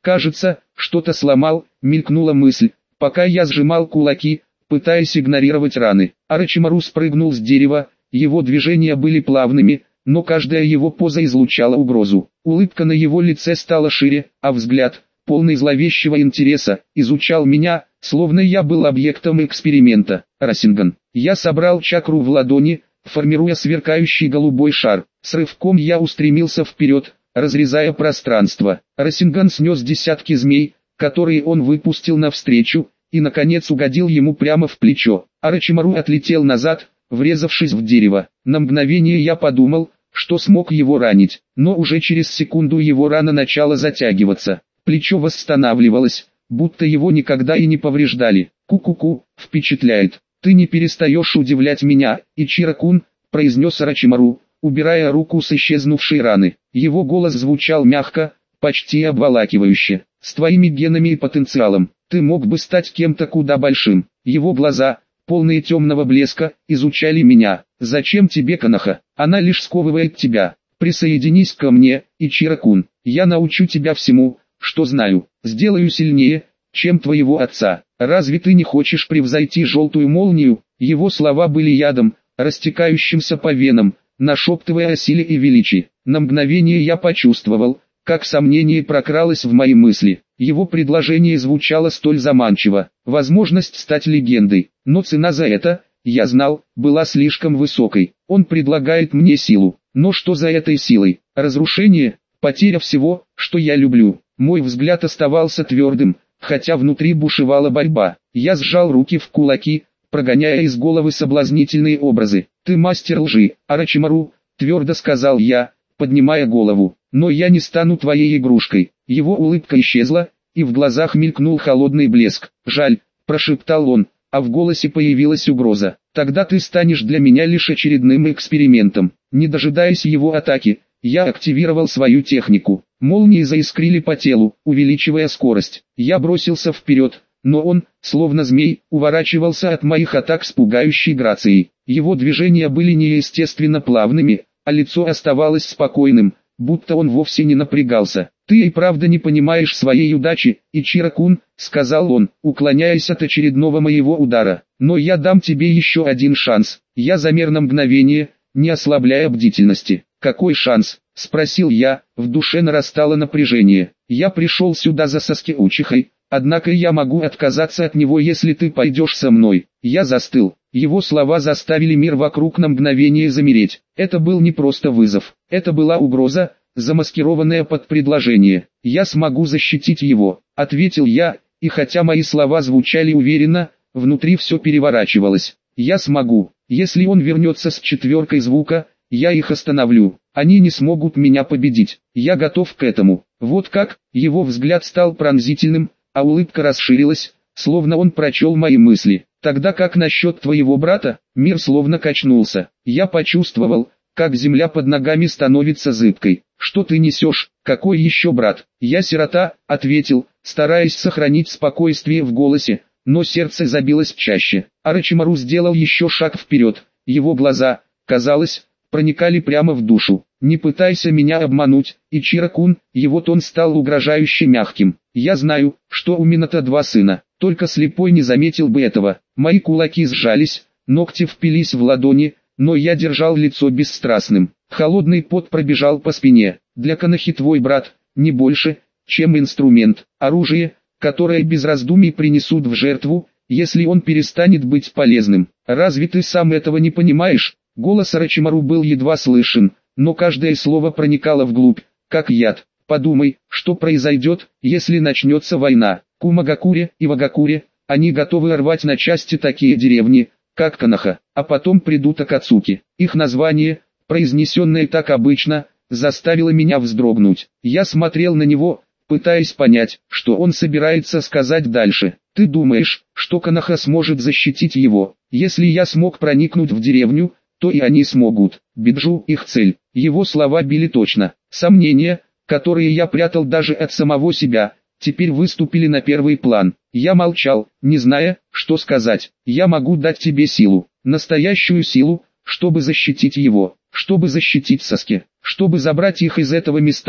Кажется, что-то сломал, мелькнула мысль, пока я сжимал кулаки, пытаясь игнорировать раны. Орочимару спрыгнул с дерева, его движения были плавными, но каждая его поза излучала угрозу. Улыбка на его лице стала шире, а взгляд, полный зловещего интереса, изучал меня, словно я был объектом эксперимента. Расинган. Я собрал чакру в ладони, формируя сверкающий голубой шар. С рывком я устремился вперед, разрезая пространство. Расинган снес десятки змей, которые он выпустил навстречу, и наконец угодил ему прямо в плечо. Орочимару отлетел назад, врезавшись в дерево. На мгновение я подумал, что смог его ранить, но уже через секунду его рана начала затягиваться. Плечо восстанавливалось, будто его никогда и не повреждали. Ку-ку-ку, впечатляет. Ты не перестаешь удивлять меня, Ичиро-кун, произнес Орочимару, убирая руку с исчезнувшей раны. Его голос звучал мягко, почти обволакивающе. С твоими генами и потенциалом, ты мог бы стать кем-то куда большим. Его глаза, полные темного блеска, изучали меня. Зачем тебе Коноха? Она лишь сковывает тебя. Присоединись ко мне, Ичиро-кун. Я научу тебя всему, что знаю. Сделаю сильнее, чем твоего отца. Разве ты не хочешь превзойти желтую молнию? Его слова были ядом, растекающимся по венам, нашептывая о силе и величии. На мгновение я почувствовал, как сомнение прокралось в мои мысли. Его предложение звучало столь заманчиво. Возможность стать легендой, но цена за это, я знал, была слишком высокой. Он предлагает мне силу. Но что за этой силой? Разрушение, потеря всего, что я люблю. Мой взгляд оставался твердым, хотя внутри бушевала борьба. Я сжал руки в кулаки, прогоняя из головы соблазнительные образы. «Ты мастер лжи, Орочимару», — твердо сказал я, поднимая голову. «Но я не стану твоей игрушкой». Его улыбка исчезла, и в глазах мелькнул холодный блеск. «Жаль», — прошептал он, а в голосе появилась угроза. «Тогда ты станешь для меня лишь очередным экспериментом». Не дожидаясь его атаки, я активировал свою технику. Молнии заискрили по телу, увеличивая скорость. Я бросился вперед, но он, словно змей, уворачивался от моих атак с пугающей грацией. Его движения были неестественно плавными, а лицо оставалось спокойным, будто он вовсе не напрягался. «Ты и правда не понимаешь своей удачи, Ичиро-кун», — сказал он, уклоняясь от очередного моего удара. «Но я дам тебе еще один шанс». Я замер на мгновение, не ослабляя бдительности. «Какой шанс?» — спросил я, в душе нарастало напряжение. «Я пришел сюда за Саски-учихой, однако я могу отказаться от него, если ты пойдешь со мной». Я застыл. Его слова заставили мир вокруг на мгновение замереть. Это был не просто вызов, это была угроза, замаскированная под предложение. «Я смогу защитить его», — ответил я, и хотя мои слова звучали уверенно, внутри все переворачивалось. «Я смогу. Если он вернется с четверкой звука, я их остановлю. Они не смогут меня победить. Я готов к этому». Вот как. Его взгляд стал пронзительным, а улыбка расширилась, словно он прочел мои мысли. «Тогда как насчет твоего брата?» Мир словно качнулся. Я почувствовал, как земля под ногами становится зыбкой. «Что ты несешь? Какой еще брат?» «Я сирота», — ответил, стараясь сохранить спокойствие в голосе, но сердце забилось чаще. Орочимару сделал еще шаг вперед. Его глаза, казалось, проникали прямо в душу. «Не пытайся меня обмануть, Ичиро-кун», его тон стал угрожающе мягким. «Я знаю, что у Минато два сына, только слепой не заметил бы этого». Мои кулаки сжались, ногти впились в ладони, но я держал лицо бесстрастным. Холодный пот пробежал по спине. «Для Конохи твой брат, не больше, чем инструмент, оружие, которое без раздумий принесут в жертву, если он перестанет быть полезным. Разве ты сам этого не понимаешь?» Голос Орочимару был едва слышен, но каждое слово проникало вглубь, как яд. «Подумай, что произойдет, если начнется война. Кумагакуре и Вагакуре, они готовы рвать на части такие деревни, как Коноха, а потом придут Акацуки». Их название, произнесенное так обычно, заставило меня вздрогнуть. Я смотрел на него, пытаясь понять, что он собирается сказать дальше. «Ты думаешь, что Коноха сможет защитить его? Если я смог проникнуть в деревню, то и они смогут. Биджу — их цель». Его слова били точно. Сомнения, которые я прятал даже от самого себя, теперь выступили на первый план. Я молчал, не зная, что сказать. «Я могу дать тебе силу, настоящую силу, чтобы защитить его, чтобы защитить Саски, чтобы забрать их из этого места,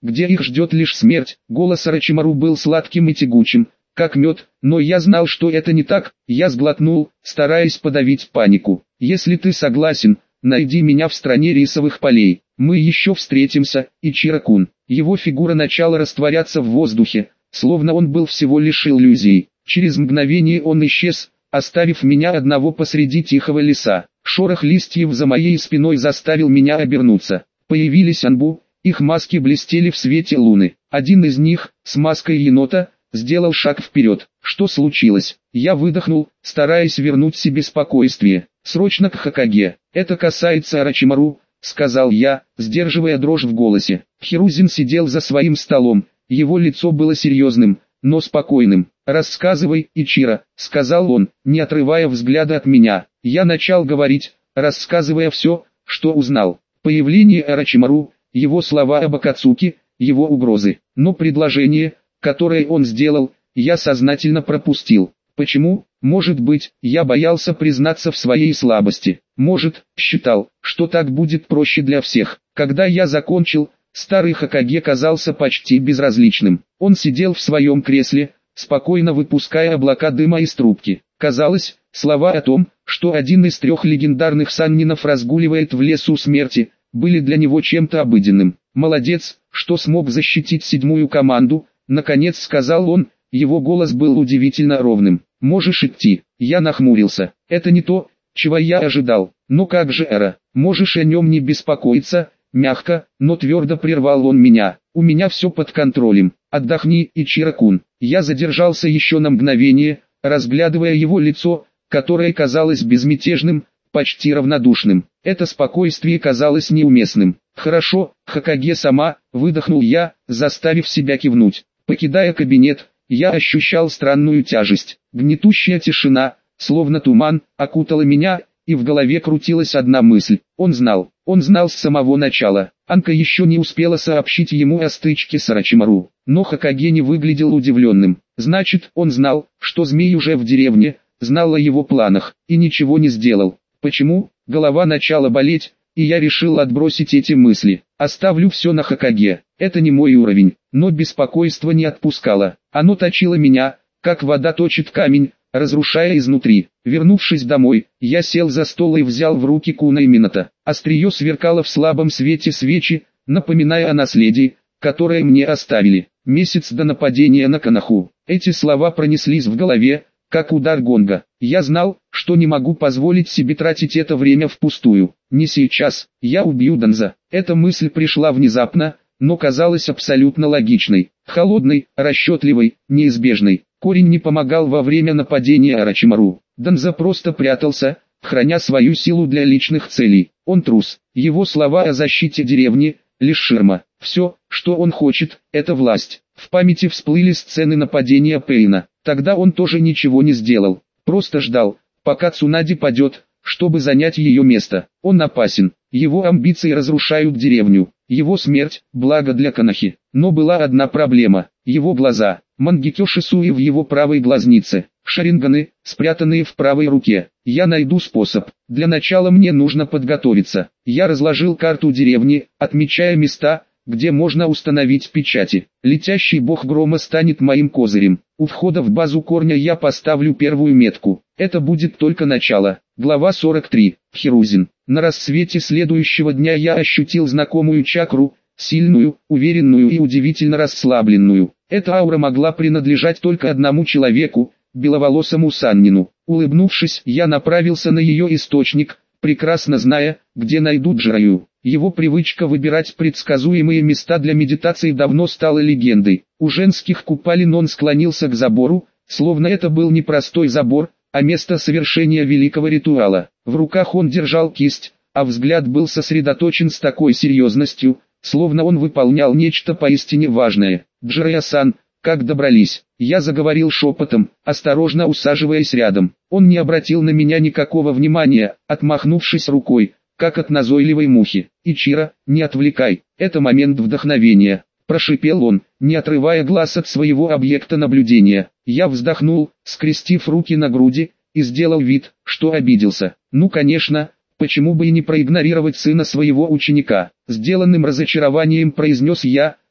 где их ждет лишь смерть. Голос Орочимару был сладким и тягучим, как мед, но я знал, что это не так. Я сглотнул, стараясь подавить панику. Если ты согласен, найди меня в стране рисовых полей. Мы еще встретимся, Ичиро-кун. Его фигура начала растворяться в воздухе, словно он был всего лишь иллюзией. Через мгновение он исчез, оставив меня одного посреди тихого леса. Шорох листьев за моей спиной заставил меня обернуться. Появились анбу, их маски блестели в свете луны. Один из них, с маской енота, сделал шаг вперед. Что случилось? Я выдохнул, стараясь вернуть себе спокойствие. Срочно к Хокаге. Это касается Орочимару, сказал я, сдерживая дрожь в голосе. Хирузин сидел за своим столом. Его лицо было серьезным, но спокойным. «Рассказывай, Ичиро», — сказал он, не отрывая взгляда от меня. Я начал говорить, рассказывая все, что узнал. Появление Орочимару, его слова об Акацуки, его угрозы. Но предложение, которое он сделал, я сознательно пропустил. Почему? Может быть, я боялся признаться в своей слабости. Может, считал, что так будет проще для всех. Когда я закончил, старый Хокаге казался почти безразличным. Он сидел в своем кресле, спокойно выпуская облака дыма из трубки. Казалось, слова о том, что один из трех легендарных саннинов разгуливает в лесу смерти, были для него чем-то обыденным. «Молодец, что смог защитить седьмую команду», — наконец сказал он, его голос был удивительно ровным. «Можешь идти». Я нахмурился. «Это не то, чего я ожидал. Но как же Эра? Можешь о нем не беспокоиться», — мягко, но твердо прервал он меня. «У меня все под контролем. Отдохни, Ичиро-кун». Я задержался еще на мгновение, разглядывая его лицо, которое казалось безмятежным, почти равнодушным. Это спокойствие казалось неуместным. «Хорошо, Хокаге-сама», — выдохнул я, заставив себя кивнуть. Покидая кабинет, я ощущал странную тяжесть. Гнетущая тишина, словно туман, окутала меня, и в голове крутилась одна мысль. Он знал, он знал с самого начала. Анка еще не успела сообщить ему о стычке с Орочимару. Но Хокаге не выглядел удивленным. Значит, он знал, что змей уже в деревне, знал о его планах, и ничего не сделал. Почему? Голова начала болеть, и я решил отбросить эти мысли. Оставлю все на Хокаге. Это не мой уровень, но беспокойство не отпускало. Оно точило меня, как вода точит камень, разрушая изнутри. Вернувшись домой, я сел за стол и взял в руки кунай минато. Острие сверкало в слабом свете свечи, напоминая о наследии, которое мне оставили. Месяц до нападения на Коноху. Эти слова пронеслись в голове, как удар гонга. Я знал, что не могу позволить себе тратить это время впустую. Не сейчас. Я убью Данза. Эта мысль пришла внезапно, но казалась абсолютно логичной. Холодной, расчетливой, неизбежной. Корень не помогал во время нападения Орочимару. Данза просто прятался, храня свою силу для личных целей. Он трус. Его слова о защите деревни — лишь ширма. Все, что он хочет, это власть. В памяти всплыли сцены нападения Пейна. Тогда он тоже ничего не сделал. Просто ждал, пока Цунади падет, чтобы занять ее место. Он опасен. Его амбиции разрушают деревню. Его смерть – благо для Конохи. Но была одна проблема. Его глаза. Мангекё Шисуи в его правой глазнице. Шаринганы, спрятанные в правой руке. Я найду способ. Для начала мне нужно подготовиться. Я разложил карту деревни, отмечая места, где можно установить печати. Летящий бог грома станет моим козырем. У входа в базу корня я поставлю первую метку. Это будет только начало. Глава сорок три. Хирузин. На рассвете следующего дня я ощутил знакомую чакру, сильную, уверенную и удивительно расслабленную. Эта аура могла принадлежать только одному человеку, беловолосому саннину. Улыбнувшись, я направился на ее источник, прекрасно зная, где найду Джираю. Его привычка выбирать предсказуемые места для медитации давно стала легендой. У женских купалин он склонился к забору, словно это был не простой забор, а место совершения великого ритуала. В руках он держал кисть, а взгляд был сосредоточен с такой серьезностью, словно он выполнял нечто поистине важное. «Джирая-сан, как добрались?» Я заговорил шепотом, осторожно усаживаясь рядом. Он не обратил на меня никакого внимания, отмахнувшись рукой, как от назойливой мухи. «Ичиро, не отвлекай, это момент вдохновения», – прошипел он, не отрывая глаз от своего объекта наблюдения. Я вздохнул, скрестив руки на груди, и сделал вид, что обиделся. Ну конечно, почему бы и не проигнорировать сына своего ученика? Сделанным разочарованием произнес я,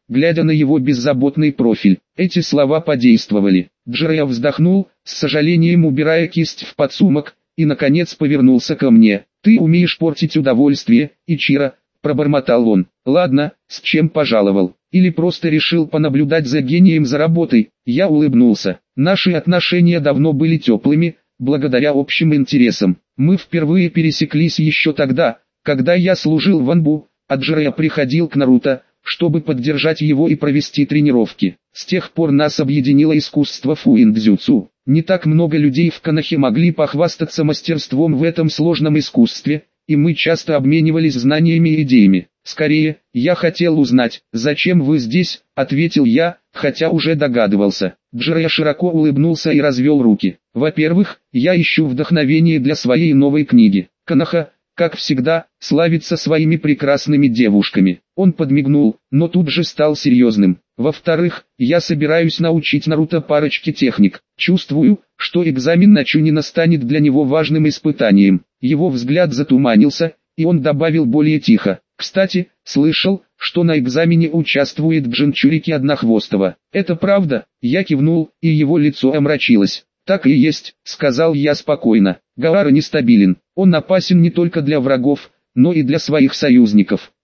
глядя на его беззаботный профиль. Эти слова подействовали. Джерайя вздохнул, с сожалением убирая кисть в подсумок, и наконец повернулся ко мне. «Ты умеешь портить удовольствие, Ичиро», — пробормотал он. «Ладно, с чем пожаловал? Или просто решил понаблюдать за гением за работой?» Я улыбнулся. Наши отношения давно были теплыми, благодаря общим интересам. Мы впервые пересеклись еще тогда, когда я служил в Анбу, а Джерайя приходил к Наруто, чтобы поддержать его и провести тренировки. С тех пор нас объединило искусство фуиндзюцу. Не так много людей в Конохе могли похвастаться мастерством в этом сложном искусстве, и мы часто обменивались знаниями и идеями. «Скорее, я хотел узнать, зачем вы здесь», — ответил я, хотя уже догадывался. Джерайя широко улыбнулся и развел руки. «Во-первых, я ищу вдохновение для своей новой книги. Коноха, как всегда, славится своими прекрасными девушками». Он подмигнул, но тут же стал серьезным. «Во-вторых, я собираюсь научить Наруто парочке техник. Чувствую, что экзамен на Чунина станет для него важным испытанием». Его взгляд затуманился, и он добавил более тихо: «Кстати, слышал, что на экзамене участвует Джинчурики Однохвостого. Это правда?» Я кивнул, и его лицо омрачилось. «Так и есть», — сказал я спокойно. «Гаара нестабилен. Он опасен не только для врагов, но и для своих союзников.